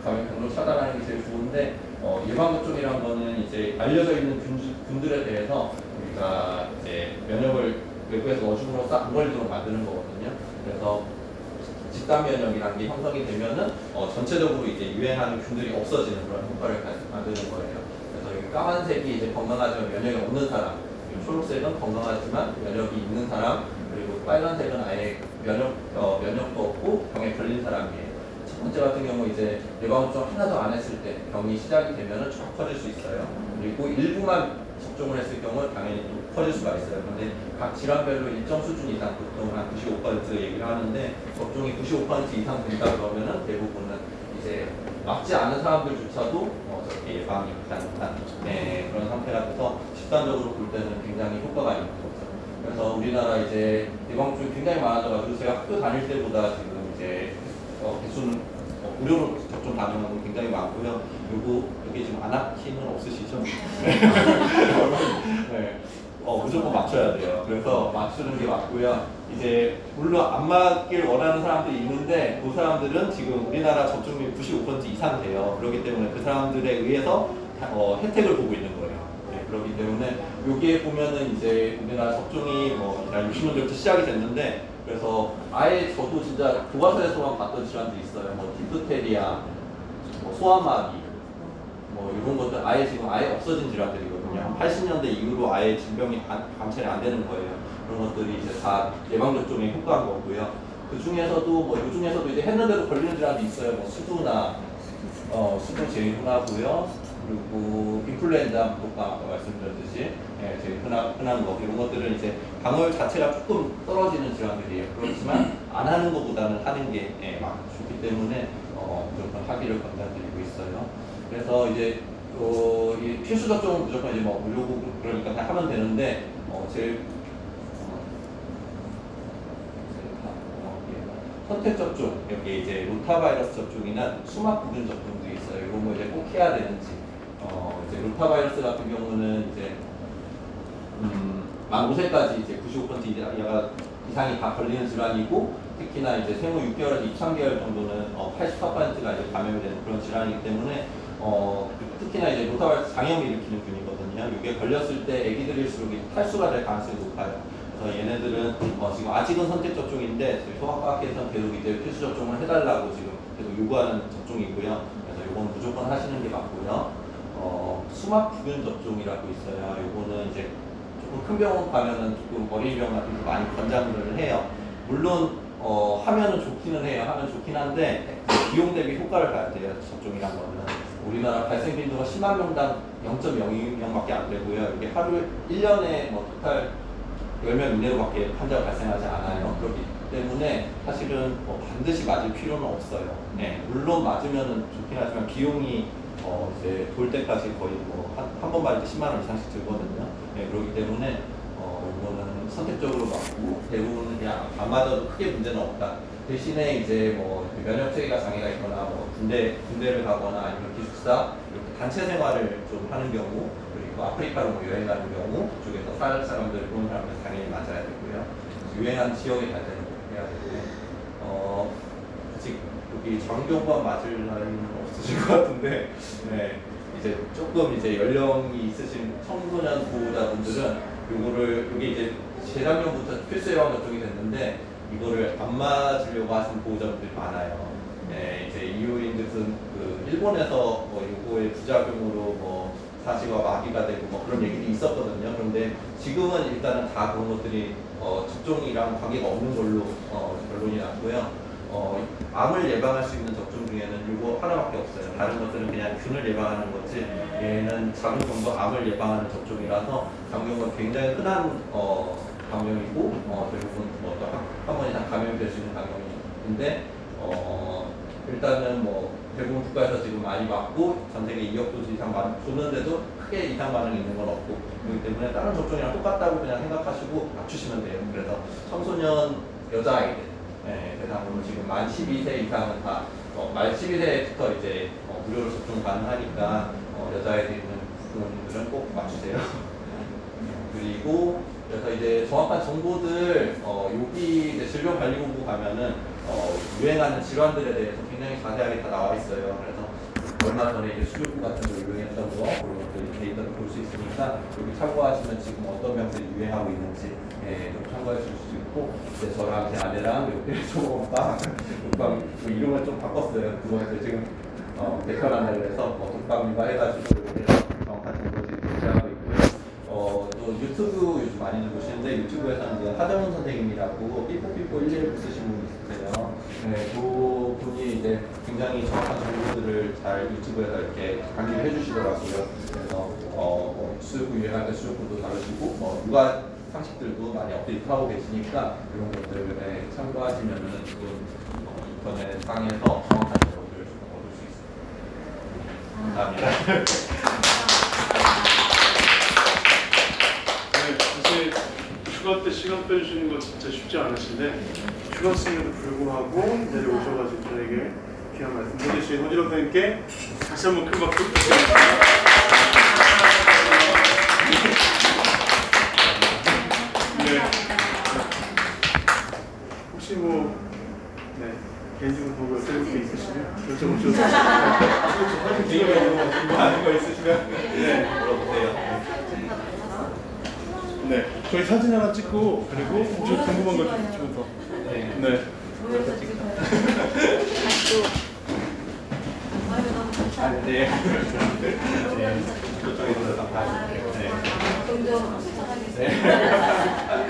감염병으로 차단하는 게 제일 좋은데 어, 예방접종이란 거는 이제 알려져 있는 균, 균들에 대해서 우리가 이제 면역을 외부에서 넣어줌으로써 안 걸리도록 만드는 거거든요. 그래서 집단 면역이라는 게 형성이 되면은 어, 전체적으로 이제 유행하는 균들이 없어지는 그런 효과를 가- 만드는 거예요. 그래서 여기 까만색이 이제 건강하지만 면역이 없는 사람, 그리고 초록색은 건강하지만 면역이 있는 사람, 그리고 빨간색은 아예 면역 어, 면역도 없고 병에 걸린 사람이에요. 첫 번째 같은 경우 이제 예방접종 하나도 안 했을 때 병이 시작이 되면은 쭉 퍼질 수 있어요. 그리고 일부만 접종을 했을 경우 당연히 또 퍼질 수가 있어요. 그런데 각 질환별로 일정 수준 이상, 보통 한 구십오 퍼센트 얘기를 하는데 접종이 구십오 퍼센트 이상 된다 그러면은 대부분은 이제 맞지 않은 사람들조차도 어, 저렇게 예방이 가능한 네, 그런 상태가 돼서 집단적으로 볼 때는 굉장히 효과가 있는 거죠. 그래서 우리나라 이제 예방접종이 굉장히 많아져가지고 제가 학교 다닐 때보다 지금 이제 어, 개수는 어, 무료로 접종 가능한 건 굉장히 많고요. 요거 여기 지금 안아키는 없으시죠? 네. 어, 무조건 맞춰야 돼요. 그래서 맞추는 게 맞고요. 이제 물론 안 맞길 원하는 사람들이 있는데 그 사람들은 지금 우리나라 접종률 구십오 퍼센트 이상 돼요. 그렇기 때문에 그 사람들에 의해서 어, 혜택을 보고 있는 거예요. 네, 그렇기 때문에 여기에 보면은 이제 우리나라 접종이 뭐 육십 년대부터 시작이 됐는데 그래서 아예 저도 진짜 교과서에서만 봤던 질환들이 있어요. 뭐 디프테리아, 뭐 소아마비, 뭐 이런 것들 아예 지금 아예 없어진 질환들이거든요. 팔십 년대 이후로 아예 질병이 관- 관찰이 안 되는 거예요. 그런 것들이 이제 다 예방접종에 효과한 거고요. 그 중에서도 뭐 요 중에서도 이제 했는데도 걸리는 질환도 있어요. 뭐 수두나 어 수두 제일 흔하고요. 그리고 인플루엔자 독감 아까 말씀드렸듯이 예, 제일 흔한, 흔한 거 이런 것들은 이제 방울 자체가 조금 떨어지는 질환들이에요. 그렇지만 안 하는 것보다는 하는 게 예, 막 좋기 때문에 어, 무조건 하기를 권장드리고 있어요. 그래서 이제 어, 이 필수 접종은 무조건 이제 뭐 무료고 그러니까 다 하면 되는데 어, 제일 선택 접종, 여기 이제 로타바이러스 접종이나 수막구균 접종도 있어요. 이런 거 이제 꼭 해야 되는지. 어, 이제 로타바이러스 같은 경우는 이제 음, 만 오 세까지 이제 구십오 퍼센트 이상이 다 걸리는 질환이고 특히나 이제 생후 육 개월에서 이삼 개월 정도는 어, 팔십사 퍼센트가 이제 감염이 되는 그런 질환이기 때문에 어, 특히나 이제 로타바이러스 장염을 일으키는 균이거든요. 이게 걸렸을 때 애기들일수록 탈수가 될 가능성이 높아요. 그래서 얘네들은 어, 지금 아직은 선택 접종인데 저희 소아과학회에서는 계속 이제 필수 접종을 해달라고 지금 계속 요구하는 접종이고요. 그래서 이건 무조건 하시는 게 맞고요. 어, 수막구균 접종이라고 있어요. 요거는 이제 조금 큰 병원 가면은 조금 어린이병원 같은 데 많이 권장을 해요. 물론 어, 하면은 좋기는 해요. 하면 좋긴 한데 비용 대비 효과를 봐야 돼요. 접종이란 거는 우리나라 발생 빈도가 십만 명당 영 점 영이 명밖에 안 되고요. 이게 하루 일 년에 뭐 토탈 열 명 이내로밖에 환자가 발생하지 않아요. 그렇기 때문에 사실은 뭐 반드시 맞을 필요는 없어요. 네, 물론 맞으면은 좋긴 하지만 비용이 어 이제 돌 때까지 거의 뭐 한 한 번 맞을 때 십만 원 이상씩 들거든요. 네, 그렇기 때문에 어 이거는 선택적으로 맞고 대부분은 그냥 안 맞아도 크게 문제는 없다. 대신에 이제 뭐 면역 체계가 장애가 있거나 뭐 군대 군대를 가거나 아니면 기숙사 이렇게 단체 생활을 좀 하는 경우 그리고 아프리카로 뭐 여행 가는 경우 그쪽에서 살 사람들 그런 사람들 당연히 맞아야 되고요. 유행하는 지역에 갈 때는 해야 되고요. 어 아직 여기 정교관 맞을 나이는 없으실 것 같은데 네 이제 조금 이제 연령이 있으신 청소년 보호자분들은 요거를 여기 이제 재작년부터 필수 예방 접종이 됐는데 이거를 안 맞으려고 하시는 보호자분들이 많아요. 네 이제 이유인 듯은 그 일본에서 뭐 요거의 부작용으로 뭐 사시가 마비가 되고 뭐 그런 얘기들이 있었거든요. 그런데 지금은 일단은 다 그런 것들이 어, 접종이랑 관계가 없는 걸로 어, 결론이 났고요. 어, 암을 예방할 수 있는 접종 중에는 이거 하나밖에 없어요. 다른 것들은 그냥 균을 예방하는 거지 얘는 작은 정도 암을 예방하는 접종이라서 감염은 굉장히 흔한 어, 감염이고 어, 대부분 뭐한 번 이상 감염이 될 수 있는 감염인데 어, 일단은 뭐 대부분 국가에서 지금 많이 맞고 전 세계 이억 도시 이상 줬는데도 크게 이상 반응이 있는 건 없고 그렇기 때문에 다른 접종이랑 똑같다고 그냥 생각하시고 맞추시면 돼요. 그래서 청소년 여자아이들 네, 대상으로 지금 만 십이 세 이상은 다 어, 만 십이 세부터 이제 어, 무료로 접종 가능하니까 어, 여자아이들 있는 분들은 꼭 맞추세요. 그리고 그래서 이제 정확한 정보들 어, 여기 이제 질병관리본부 가면은 어, 유행하는 질환들에 대해서 굉장히 자세하게 다 나와 있어요. 그래서 얼마 전에 이제 수족구 같은 거 유행했던 거 그런 것들 데이터도 볼 수 있으니까 여기 참고하시면 지금 어떤 병들이 유행하고 있는지 예, 좀 참고하실 수 있고 이제 저랑 제 아내랑 옆에 초밥빵 독감 뭐 이름을 좀 바꿨어요. 그거에서 지금 어, 개편한다고 해서 뭐 독감이가 해가지고 이렇게 정확한 정보들이 제시하고 있고요. 어, 또 유튜브 요즘 많이 보시는데 유튜브에서는 이제 하정훈 선생님이라고 삐뽀삐뽀 일일구 쓰신 분이 있으세요. 네, 그 분이 이제 굉장히 정확한 정보들을 잘 유튜브에서 이렇게 강의를 해주시더라고요. 그래서 어, 뭐 수족구 유행할 때 수족구도 다루시고 뭐 육아 상식들도 많이 업데이트하고 계시니까 이런 것들에 참고하시면은 지금 어, 인터넷 상에서 정확한 정보들을 좀 얻을 수 있습니다. 감사합니다. 네, 사실 휴가 때 시간 빼주시는 거 진짜 쉽지 않으신데 휴가였음에도 불구하고 내려오셔가지고 저에게 귀한 말씀 해주신 허지로 선생님께 다시 한번 큰 박수 부탁드립니다. 네. 혹시 뭐 네, 개인적으로 보고 여쭤볼 게 있으시면 여쭤보셔도 사진 찍어서 아는 거 있으시면 네. 물어보세요. 네, 저희 사진 하나 찍고 그리고 혹시 궁금한 거 좀 찍어서 네. 네. 모여서 찍어요. 아유 너무 아, 감사합니다. 네. 네. 저쪽에서 잠깐. 네. 종종 부탁하겠습니다.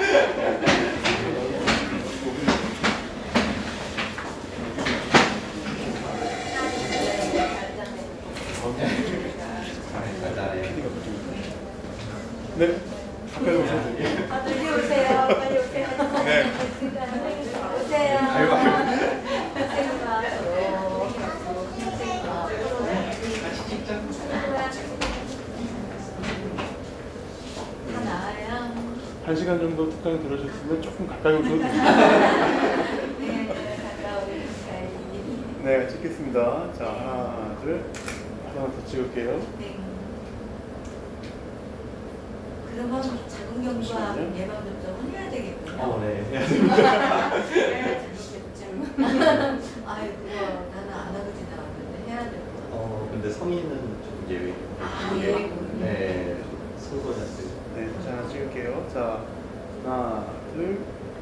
네. 가까이 오셔도 돼요. 아, 빨리 오세요. 빨리 오세요. 네. 오세요. 아이고, 아이고. 다 나아요. 한 시간 정도 특강이 들어주셨으면 조금 가까이 오셔도 됩니다. 네, 가까우니 가까이. 네, 찍겠습니다. 자, 하나, 둘. 하나만 더 찍을게요. 네. 그러면 자궁 경부암 잠시만요. 예방 접종은 해야 되겠군요. 어, 네. 해야 되겠죠. 아이 그거 나는 안 하고 지나갔는데 해야 될 거. 어, 근데 성인은 좀 예외. 아, 예외군요. 네. 소소자들. 네, 자, 하나 찍을게요. 자, 하나, 둘.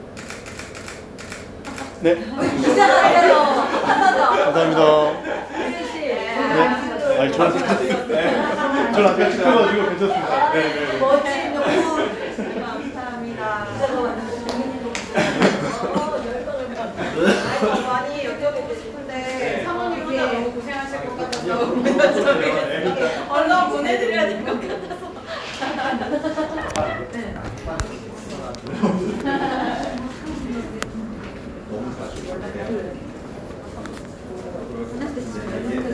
네. 이상하네요. 하나도. 감사합니다. 혜진 씨. 네. 아니, 저랑 네. 저랑 아까 찍혀가지고 괜찮습니다. 네, 네, 네. 멋진 너무 감사합니다. 어, 열방을 받 많이 여쭤보고 싶은데 사모님 혼자 너무 고생하실 것 같아서 네. 얼른 보내드려야 될 것 같아서. 네. 너무 자주.